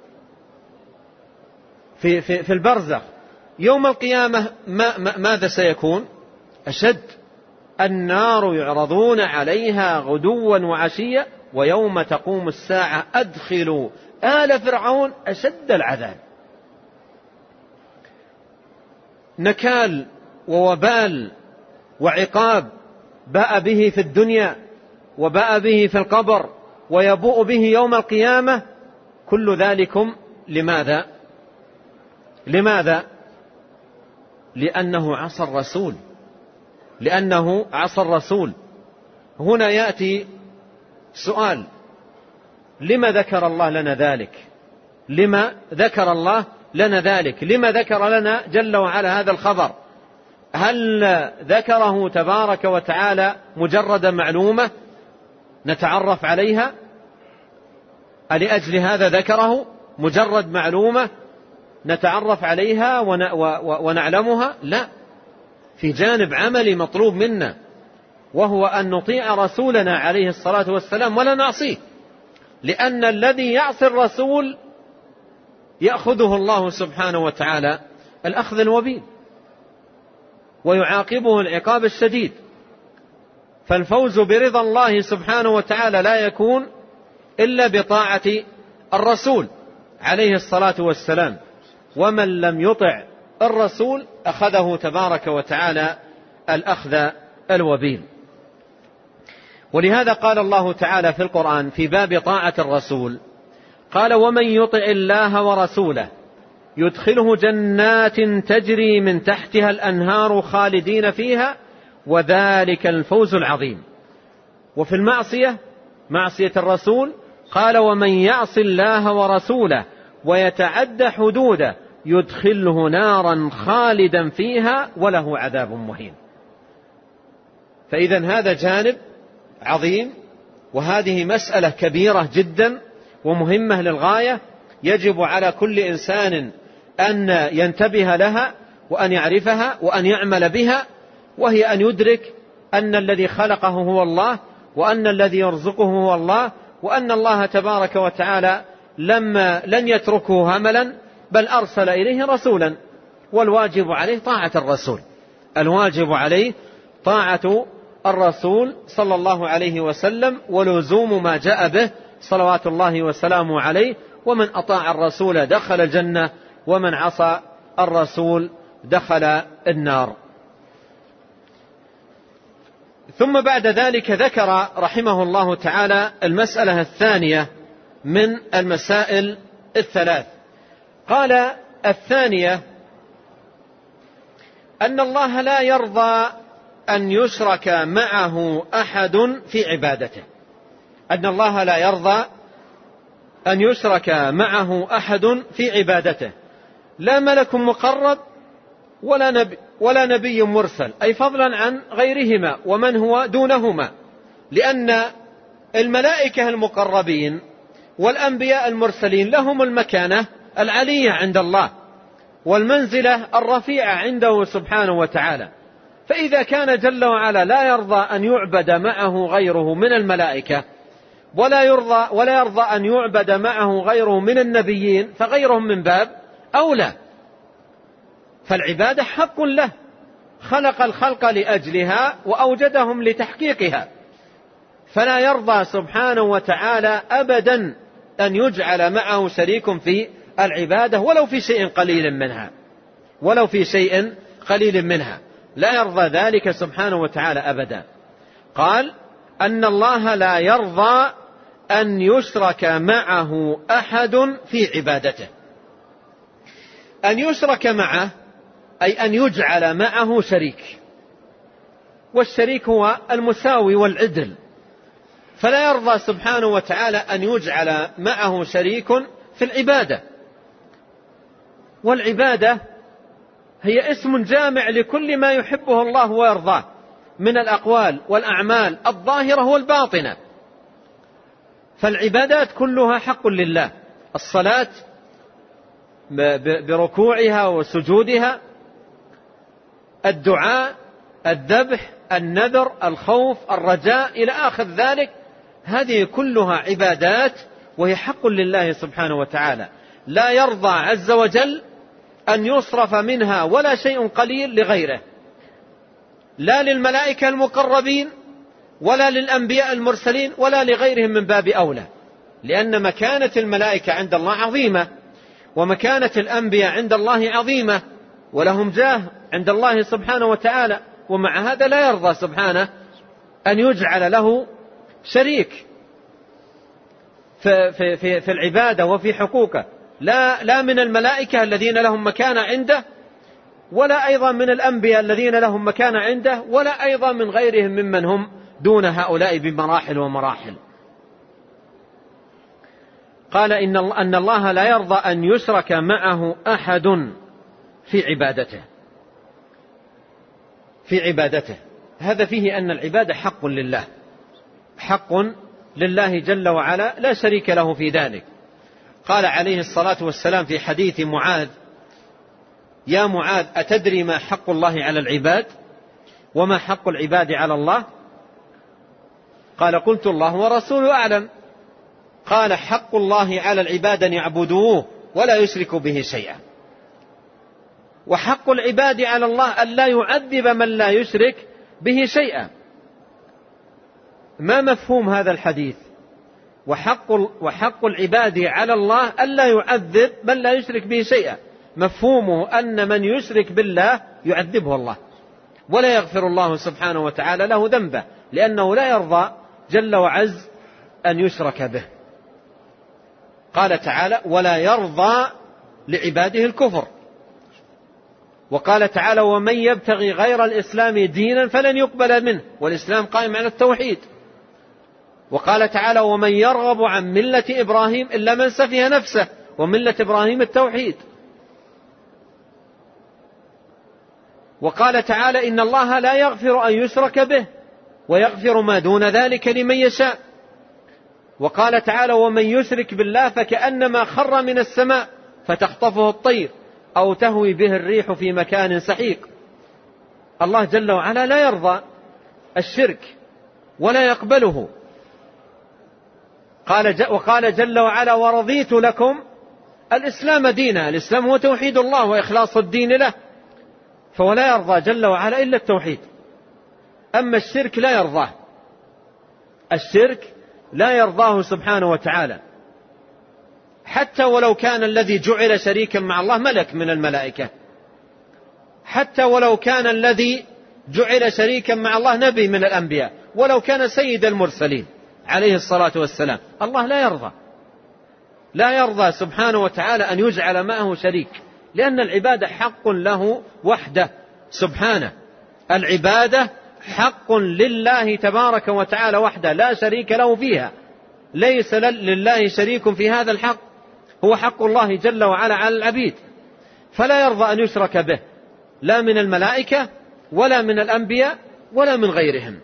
في, في, في البرزخ يوم القيامة ما ما ماذا سيكون؟ أشد. النار يعرضون عليها غدوا وعشيا ويوم تقوم الساعة أدخلوا آل فرعون أشد العذاب. نكال ووبال وعقاب باء به في الدنيا وباء به في القبر ويبوء به يوم القيامة. كل ذلكم لماذا؟ لماذا؟ لأنه عصى الرسول، لأنه عصى الرسول. هنا يأتي سؤال: لما ذكر الله لنا ذلك؟ لما ذكر الله لنا ذلك؟ لما ذكر لنا جل وعلا هذا الخبر؟ هل ذكره تبارك وتعالى مجرد معلومة نتعرف عليها؟ لأجل هذا ذكره مجرد معلومة نتعرف عليها ونعلمها؟ لا، في جانب عملي مطلوب منا، وهو أن نطيع رسولنا عليه الصلاة والسلام ولا نعصيه، لأن الذي يعصي الرسول يأخذه الله سبحانه وتعالى الأخذ الوبيل ويعاقبه العقاب الشديد. فالفوز برضا الله سبحانه وتعالى لا يكون إلا بطاعة الرسول عليه الصلاة والسلام، ومن لم يطع الرسول أخذه تبارك وتعالى الأخذ الوبيل. ولهذا قال الله تعالى في القرآن في باب طاعة الرسول قال: ومن يطع الله ورسوله يدخله جنات تجري من تحتها الأنهار خالدين فيها وذلك الفوز العظيم. وفي المعصية معصية الرسول قال: ومن يعص الله ورسوله ويتعد حدوده يدخله نارا خالدا فيها وله عذاب مهين. فإذا هذا جانب عظيم، وهذه مسألة كبيرة جدا ومهمة للغاية، يجب على كل إنسان أن ينتبه لها وأن يعرفها وأن يعمل بها، وهي أن يدرك أن الذي خلقه هو الله، وأن الذي يرزقه هو الله، وأن الله تبارك وتعالى لما لن يتركه هملا بل أرسل إليه رسولا، والواجب عليه طاعة الرسول، الواجب عليه طاعة الرسول صلى الله عليه وسلم ولزوم ما جاء به صلوات الله وسلامه عليه. ومن أطاع الرسول دخل الجنة ومن عصى الرسول دخل النار. ثم بعد ذلك ذكر رحمه الله تعالى المسألة الثانية من المسائل الثلاث. قال: الثانية أن الله لا يرضى أن يشرك معه أحد في عبادته، أن الله لا يرضى أن يشرك معه أحد في عبادته، لا ملك مقرب ولا نبي, ولا نبي مرسل، أي فضلا عن غيرهما ومن هو دونهما، لأن الملائكة المقربين والأنبياء المرسلين لهم المكانة العلية عند الله والمنزلة الرفيعة عنده سبحانه وتعالى. فإذا كان جل وعلا لا يرضى أن يعبد معه غيره من الملائكة ولا يرضى, ولا يرضى أن يعبد معه غيره من النبيين، فغيرهم من باب أولى. فالعبادة حق له، خلق الخلق لأجلها وأوجدهم لتحقيقها، فلا يرضى سبحانه وتعالى أبدا أن يجعل معه شريك في العبادة ولو في شيء قليل منها، ولو في شيء قليل منها لا يرضى ذلك سبحانه وتعالى أبدا. قال: أن الله لا يرضى أن يشرك معه أحد في عبادته. أن يشرك معه أي أن يجعل معه شريك، والشريك هو المساوي والعدل، فلا يرضى سبحانه وتعالى أن يجعل معه شريك في العبادة. والعبادة هي اسم جامع لكل ما يحبه الله ويرضاه من الأقوال والأعمال الظاهرة والباطنة، فالعبادات كلها حق لله. الصلاة بركوعها وسجودها، الدعاء، الذبح، النذر، الخوف، الرجاء إلى آخر ذلك، هذه كلها عبادات وهي حق لله سبحانه وتعالى. لا يرضى عز وجل أن يصرف منها ولا شيء قليل لغيره، لا للملائكة المقربين ولا للأنبياء المرسلين ولا لغيرهم من باب أولى، لأن مكانة الملائكة عند الله عظيمة، ومكانة الأنبياء عند الله عظيمة، ولهم جاه عند الله سبحانه وتعالى، ومع هذا لا يرضى سبحانه أن يجعل له شريك في, في, في, في العبادة وفي حقوقه، لا, لا من الملائكة الذين لهم مكانة عنده، ولا أيضا من الأنبياء الذين لهم مكانة عنده، ولا أيضا من غيرهم ممن هم دون هؤلاء بمراحل ومراحل. قال: إن أن الله لا يرضى أن يشرك معه أحد في عبادته في عبادته هذا فيه أن العبادة حق لله، حق لله جل وعلا لا شريك له في ذلك. قال عليه الصلاة والسلام في حديث معاذ: يا معاذ، أتدري ما حق الله على العباد وما حق العباد على الله؟ قال قلت الله ورسوله أعلم. قال حق الله على العباد أن يعبدوه ولا يشركوا به شيئا، وحق العباد على الله أن لا يعذب من لا يشرك به شيئا. ما مفهوم هذا الحديث؟ وحق, وحق العباد على الله أن لا يعذب من لا يشرك به شيئا، مفهومه أن من يشرك بالله يعذبه الله ولا يغفر الله سبحانه وتعالى له ذنبه، لأنه لا يرضى جل وعز أن يشرك به. قال تعالى ولا يرضى لعباده الكفر. وقال تعالى ومن يبتغي غير الإسلام دينا فلن يقبل منه، والإسلام قائم على التوحيد. وقال تعالى ومن يرغب عن ملة إبراهيم إلا من سفه نفسه، وملة إبراهيم التوحيد. وقال تعالى إن الله لا يغفر أن يشرك به ويغفر ما دون ذلك لمن يشاء. وقال تعالى ومن يشرك بالله فكأنما خر من السماء فتخطفه الطير أو تهوي به الريح في مكان سحيق. الله جل وعلا لا يرضى الشرك ولا يقبله. قال وقال جل وعلا ورضيت لكم الإسلام دينا. الإسلام هو توحيد الله وإخلاص الدين له، فولا يرضى جل وعلا إلا التوحيد. أما الشرك لا يرضاه، الشرك لا يرضاه سبحانه وتعالى، حتى ولو كان الذي جعل شريكا مع الله ملك من الملائكة، حتى ولو كان الذي جعل شريكا مع الله نبي من الأنبياء، ولو كان سيد المرسلين عليه الصلاة والسلام، الله لا يرضى لا يرضى سبحانه وتعالى أن يجعل معه شريك، لأن العبادة حق له وحده سبحانه. العبادة حق لله تبارك وتعالى وحده لا شريك له فيها، ليس لله شريك في هذا الحق، هو حق الله جل وعلا على العبيد، فلا يرضى أن يشرك به لا من الملائكة ولا من الأنبياء ولا من غيرهم.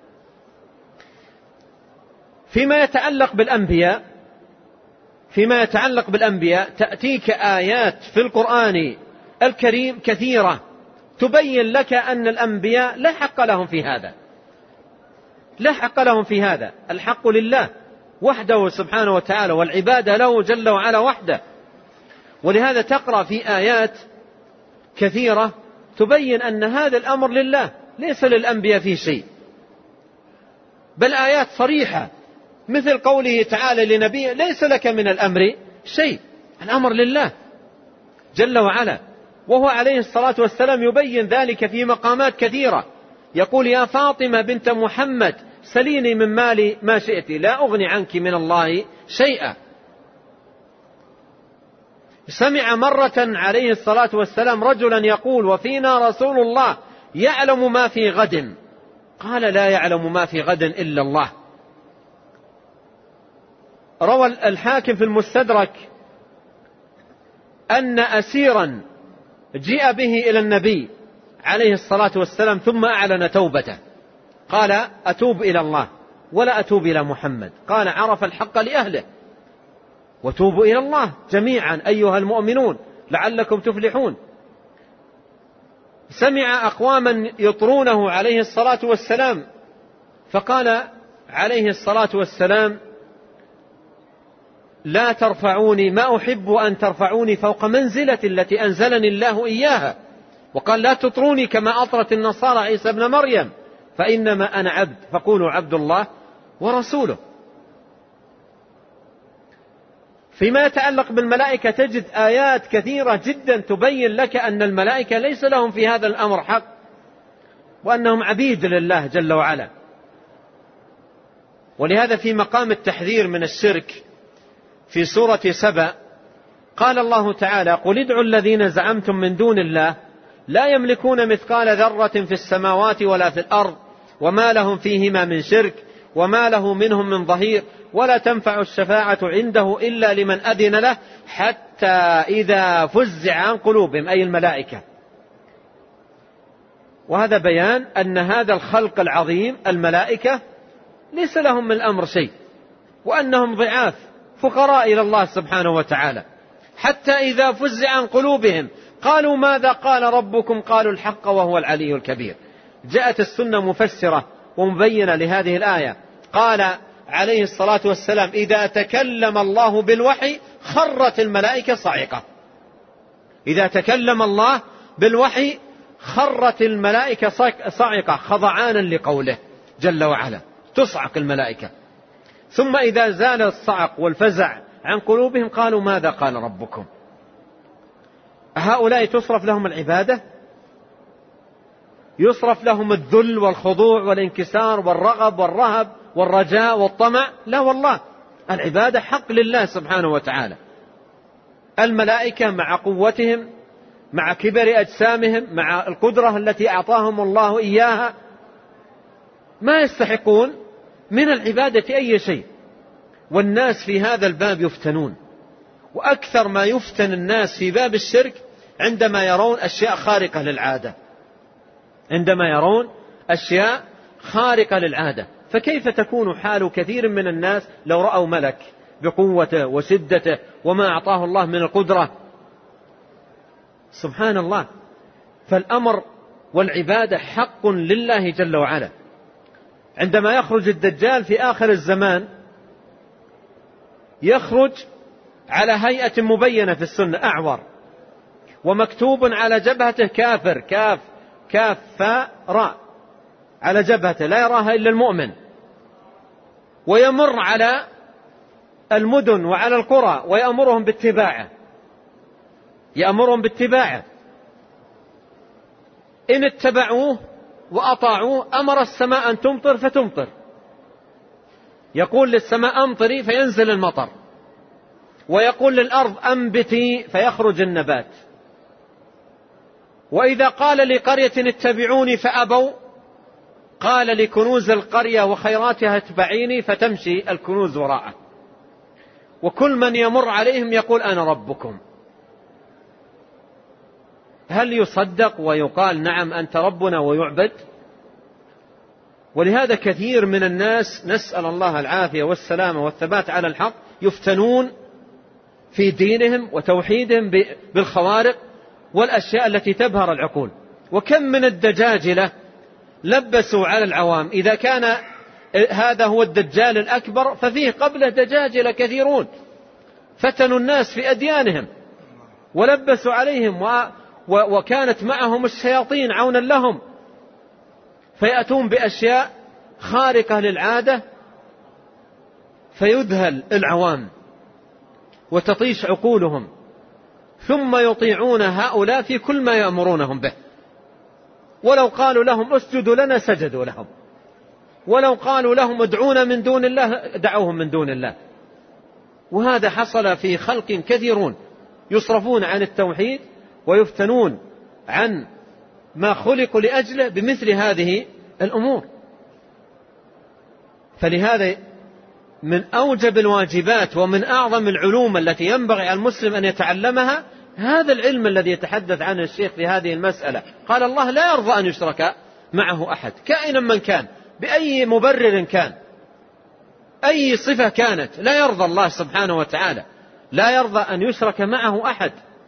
فيما يتعلق بالأنبياء فيما يتعلق بالأنبياء تأتيك آيات في القرآن الكريم كثيرة تبين لك أن الأنبياء لا حق لهم في هذا، لا حق لهم في هذا. الحق لله وحده سبحانه وتعالى، والعبادة له جل وعلا وحده. ولهذا تقرأ في آيات كثيرة تبين أن هذا الأمر لله ليس للأنبياء فيه شيء، بل آيات صريحة مثل قوله تعالى لنبيه ليس لك من الأمر شيء، الأمر لله جل وعلا. وهو عليه الصلاة والسلام يبين ذلك في مقامات كثيرة، يقول يا فاطمة بنت محمد سليني من مالي ما شئت لا أغني عنك من الله شيئا. سمع مرة عليه الصلاة والسلام رجلا يقول وفينا رسول الله يعلم ما في غد، قال لا يعلم ما في غد إلا الله. روى الحاكم في المستدرك أن أسيرا جيء به إلى النبي عليه الصلاة والسلام ثم أعلن توبته، قال أتوب إلى الله ولا أتوب إلى محمد. قال عرف الحق لأهله وتوبوا إلى الله جميعا أيها المؤمنون لعلكم تفلحون. سمع أقواما يطرونه عليه الصلاة والسلام فقال عليه الصلاة والسلام لا ترفعوني، ما أحب أن ترفعوني فوق منزلة التي أنزلني الله إياها. وقال لا تطروني كما أطرت النصارى عيسى ابن مريم، فإنما أنا عبد فقولوا عبد الله ورسوله. فيما يتعلق بالملائكة تجد آيات كثيرة جدا تبين لك أن الملائكة ليس لهم في هذا الأمر حق، وأنهم عبيد لله جل وعلا. ولهذا في مقام التحذير من الشرك في سورة سبأ قال الله تعالى قل ادعوا الذين زعمتم من دون الله لا يملكون مثقال ذرة في السماوات ولا في الأرض وما لهم فيهما من شرك وما له منهم من ظهير ولا تنفع الشفاعة عنده إلا لمن أذن له حتى إذا فزع عن قلوبهم، أي الملائكة. وهذا بيان أن هذا الخلق العظيم الملائكة ليس لهم من الأمر شيء، وأنهم ضعاف فقراء إلى الله سبحانه وتعالى. حتى إذا فزع عن قلوبهم قالوا ماذا قال ربكم قالوا الحق وهو العلي الكبير. جاءت السنة مفسرة ومبينة لهذه الآية، قال عليه الصلاة والسلام: إذا تكلم الله بالوحي خرت الملائكة صعقة. إذا تكلم الله بالوحي خرت الملائكة صعقة خضعانا لقوله جل وعلا، تصعق الملائكة. ثم إذا زال الصعق والفزع عن قلوبهم قالوا: ماذا قال ربكم؟ هؤلاء تصرف لهم العبادة؟ يصرف لهم الذل والخضوع والانكسار والرغب والرهب والرجاء والطمع؟ لا والله، العبادة حق لله سبحانه وتعالى. الملائكة مع قوتهم، مع كبر أجسامهم، مع القدرة التي أعطاهم الله إياها، ما يستحقون من العبادة أي شيء. والناس في هذا الباب يفتنون، وأكثر ما يفتن الناس في باب الشرك عندما يرون أشياء خارقة للعادة، عندما يرون أشياء خارقة للعادة. فكيف تكون حال كثير من الناس لو رأوا ملك بقوته وشدته وما أعطاه الله من القدرة؟ سبحان الله. فالأمر والعبادة حق لله جل وعلا. عندما يخرج الدجال في آخر الزمان يخرج على هيئة مبينة في السنة، أعور، ومكتوب على جبهته كافر، كاف كاف فاء راء على جبهته لا يراها إلا المؤمن، ويمر على المدن وعلى القرى ويأمرهم باتباعه، يأمرهم باتباعه. إن اتبعوه وأطاعوه أمر السماء أن تمطر فتمطر، يقول للسماء أمطري فينزل المطر، ويقول للأرض أنبتي فيخرج النبات. وإذا قال لقرية اتبعوني فأبوا قال لكنوز القرية وخيراتها اتبعيني فتمشي الكنوز وراءه. وكل من يمر عليهم يقول أنا ربكم. هل يصدق ويقال نعم أنت ربنا ويعبد؟ ولهذا كثير من الناس، نسأل الله العافية والسلامة والثبات على الحق، يفتنون في دينهم وتوحيدهم بالخوارق والأشياء التي تبهر العقول. وكم من الدجاجلة لبسوا على العوام. إذا كان هذا هو الدجال الأكبر ففيه قبله دجاجلة كثيرون فتنوا الناس في أديانهم ولبسوا عليهم، و وكانت معهم الشياطين عونا لهم، فيأتون بأشياء خارقة للعادة فيذهل العوام وتطيش عقولهم، ثم يطيعون هؤلاء في كل ما يأمرونهم به. ولو قالوا لهم اسجدوا لنا سجدوا لهم، ولو قالوا لهم ادعونا من دون الله دعوهم من دون الله. وهذا حصل في خلق كثيرون يصرفون عن التوحيد ويفتنون عن ما خلقوا لأجله بمثل هذه الأمور. فلهذا من أوجب الواجبات ومن أعظم العلوم التي ينبغي على المسلم أن يتعلمها هذا العلم الذي يتحدث عنه الشيخ في هذه المسألة. قال الله لا يرضى أن يشرك معه أحد كائنا من كان، بأي مبرر كان، أي صفة كانت، لا يرضى الله سبحانه وتعالى، لا يرضى أن يشرك معه أحد،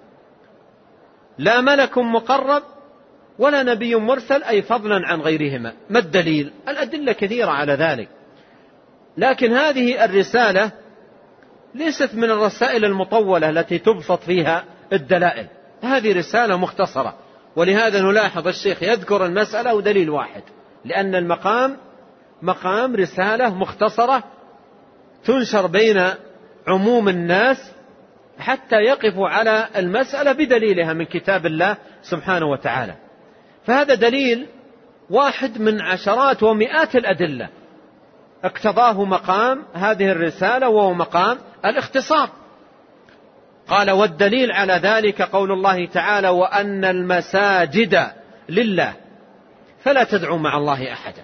لا ملك مقرب ولا نبي مرسل، أي فضلا عن غيرهما. ما الدليل؟ الأدلة كثيرة على ذلك، لكن هذه الرسالة ليست من الرسائل المطولة التي تبسط فيها الدلائل، هذه رسالة مختصرة. ولهذا نلاحظ الشيخ يذكر المسألة ودليل واحد، لأن المقام مقام رسالة مختصرة تنشر بين عموم الناس حتى يقفوا على المسألة بدليلها من كتاب الله سبحانه وتعالى. فهذا دليل واحد من عشرات ومئات الأدلة اقتضاه مقام هذه الرسالة، وهو مقام الاختصار. قال والدليل على ذلك قول الله تعالى وأن المساجد لله فلا تدعوا مع الله أحدا.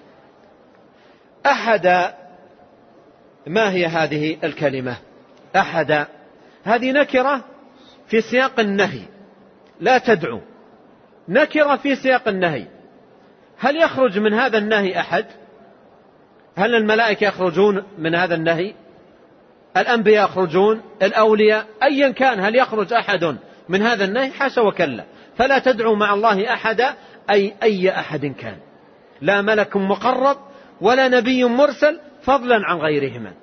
أحد، ما هي هذه الكلمة أحد؟ هذه نكرة في سياق النهي، لا تدعو، نكرة في سياق النهي. هل يخرج من هذا النهي أحد؟ هل الملائكة يخرجون من هذا النهي؟ الأنبياء يخرجون؟ الأولياء؟ أيا كان، هل يخرج أحد من هذا النهي؟ حاشا وكلا. فلا تدعوا مع الله أحدا، أي أي أحد كان، لا ملك مقرب ولا نبي مرسل فضلا عن غيرهما.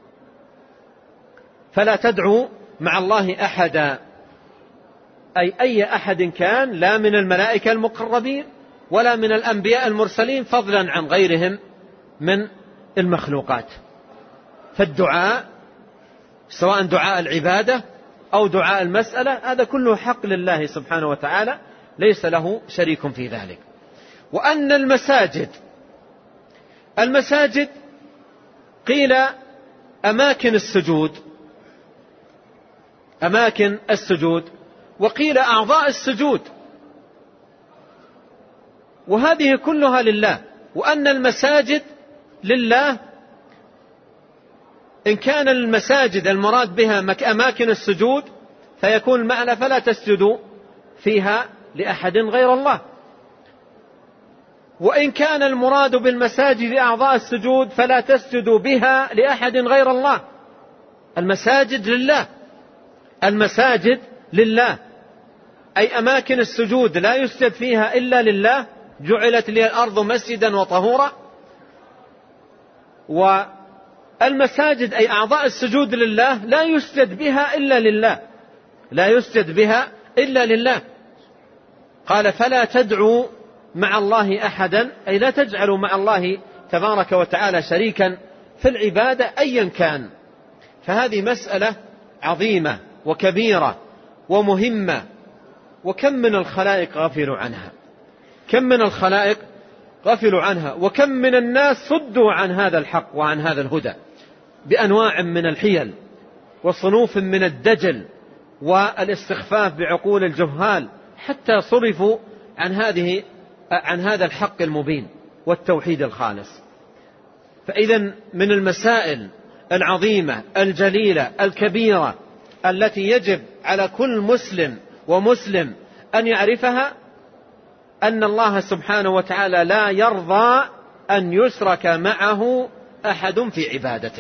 فلا تدعو مع الله أحدا، أي أي أحد كان، لا من الملائكة المقربين ولا من الأنبياء المرسلين، فضلا عن غيرهم من المخلوقات. فالدعاء سواء دعاء العبادة أو دعاء المسألة هذا كله حق لله سبحانه وتعالى، ليس له شريك في ذلك. وأن المساجد المساجد قيل أماكن السجود أماكن السجود وقيل أعضاء السجود، وهذه كلها لله. وأن المساجد لله، إن كان المساجد المراد بها أماكن السجود فيكون المعنى فلا تسجدوا فيها لأحد غير الله. وإن كان المراد بالمساجد أعضاء السجود فلا تسجدوا بها لأحد غير الله. المساجد لله، المساجد لله، أي أماكن السجود لا يسجد فيها إلا لله، جعلت لي الأرض مسجدا وطهورا. والمساجد أي أعضاء السجود لله لا يسجد بها إلا لله، لا يسجد بها إلا لله. قال فلا تدعوا مع الله أحدا، أي لا تجعلوا مع الله تبارك وتعالى شريكا في العبادة أيا كان. فهذه مسألة عظيمة وكبيرة ومهمة، وكم من الخلائق غفلوا عنها، كم من الخلائق غفلوا عنها، وكم من الناس صدوا عن هذا الحق وعن هذا الهدى بأنواع من الحيل وصنوف من الدجل والاستخفاف بعقول الجهال، حتى صرفوا عن هذه عن هذا الحق المبين والتوحيد الخالص. فإذا من المسائل العظيمة الجليلة الكبيرة التي يجب على كل مسلم ومسلم أن يعرفها أن الله سبحانه وتعالى لا يرضى أن يشرك معه أحد في عبادته،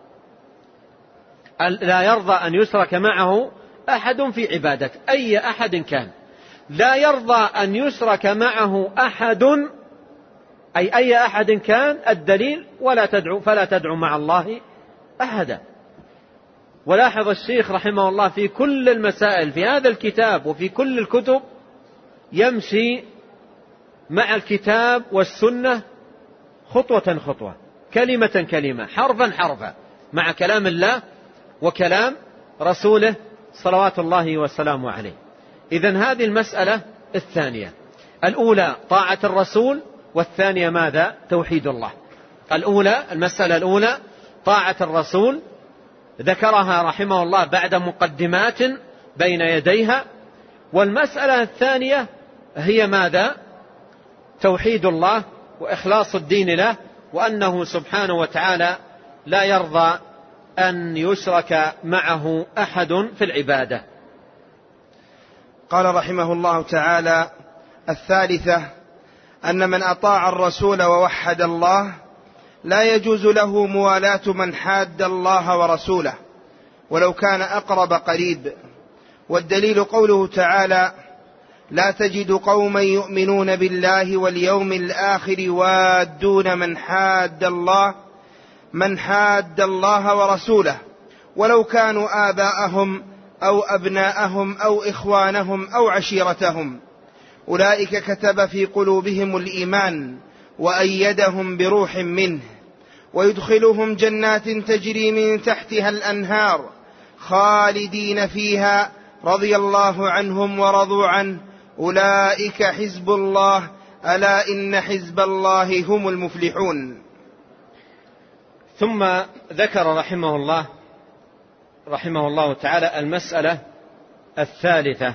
لا يرضى أن يشرك معه أحد في عبادته، أي أحد كان لا يرضى أن يشرك معه أحد، أي أي أحد كان. الدليل ولا تدعو فلا تدعو مع الله أحدا. ولاحظ الشيخ رحمه الله في كل المسائل في هذا الكتاب وفي كل الكتب يمشي مع الكتاب والسنة خطوة خطوة، كلمة كلمة، حرفا حرفا، مع كلام الله وكلام رسوله صلوات الله وسلامه عليه. إذن هذه المسألة الثانية. الأولى طاعة الرسول، والثانية ماذا؟ توحيد الله. الأولى المسألة الأولى طاعة الرسول، ذكرها رحمه الله بعد مقدمات بين يديها. والمسألة الثانية هي ماذا؟ توحيد الله وإخلاص الدين له، وأنه سبحانه وتعالى لا يرضى أن يشرك معه أحد في العبادة. قال رحمه الله تعالى: الثالثة أن من أطاع الرسول ووحد الله لا يجوز له موالاة من حاد الله ورسوله ولو كان أقرب قريب. والدليل قوله تعالى: لا تجد قوما يؤمنون بالله واليوم الآخر وادون من حاد الله من حاد الله ورسوله ولو كانوا آباءهم أو أبناءهم أو إخوانهم أو عشيرتهم، أولئك كتب في قلوبهم الإيمان وأيدهم بروح منه ويدخلهم جنات تجري من تحتها الأنهار خالدين فيها رضي الله عنهم ورضوا عنه أولئك حزب الله ألا إن حزب الله هم المفلحون. ثم ذكر رحمه الله رحمه الله تعالى المسألة الثالثة،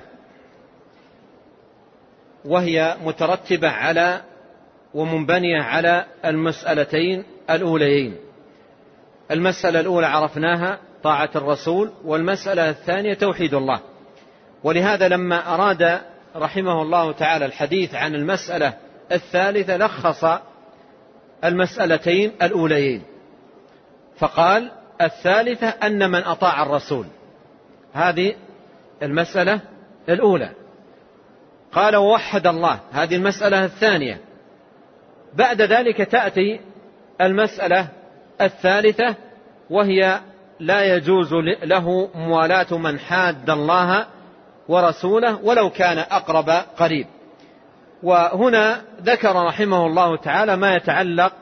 وهي مترتبة على ومنبنية على المسألتين الأوليين. المسألة الأولى عرفناها طاعة الرسول، والمسألة الثانية توحيد الله. ولهذا لما أراد رحمه الله تعالى الحديث عن المسألة الثالثة لخص المسألتين الأوليين فقال: الثالثة أن من أطاع الرسول، هذه المسألة الأولى. قال: ووحد الله، هذه المسألة الثانية. بعد ذلك تأتي المسألة الثالثة وهي لا يجوز له موالاة من حاد الله ورسوله ولو كان أقرب قريب. وهنا ذكر رحمه الله تعالى ما يتعلق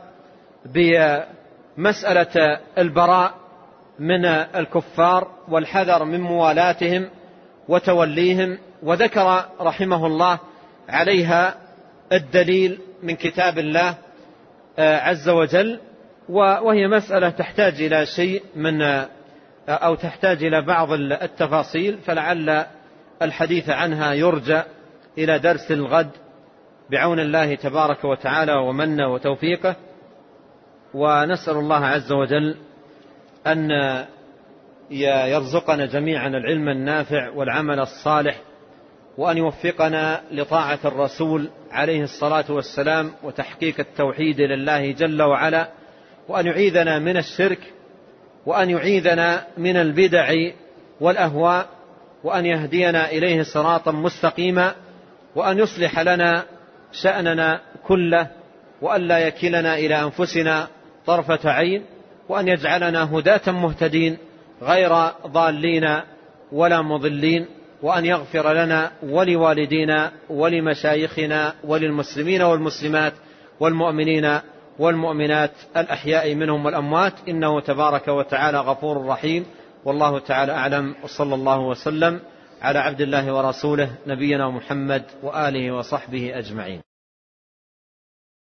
بمسألة البراء من الكفار والحذر من موالاتهم وتوليهم، وذكر رحمه الله عليها الدليل من كتاب الله عز وجل، وهي مسألة تحتاج إلى شيء من أو تحتاج إلى بعض التفاصيل، فلعل الحديث عنها يرجى إلى درس الغد بعون الله تبارك وتعالى ومنه وتوفيقه. ونسأل الله عز وجل أن يرزقنا جميعا العلم النافع والعمل الصالح، وأن يوفقنا لطاعة الرسول عليه الصلاة والسلام وتحقيق التوحيد لله جل وعلا، وأن يعيذنا من الشرك، وأن يعيذنا من البدع والأهواء، وأن يهدينا إليه صراطا مستقيما، وأن يصلح لنا شأننا كله، وأن لا يكلنا إلى أنفسنا طرفة عين، وأن يجعلنا هداة مهتدين غير ضالين ولا مضلين، وأن يغفر لنا ولوالدينا ولمشايخنا وللمسلمين والمسلمات والمؤمنين والمؤمنات الأحياء منهم والأموات، إنه تبارك وتعالى غفور رحيم. والله تعالى أعلم، وصلى الله وسلم على عبد الله ورسوله نبينا محمد وآله وصحبه أجمعين.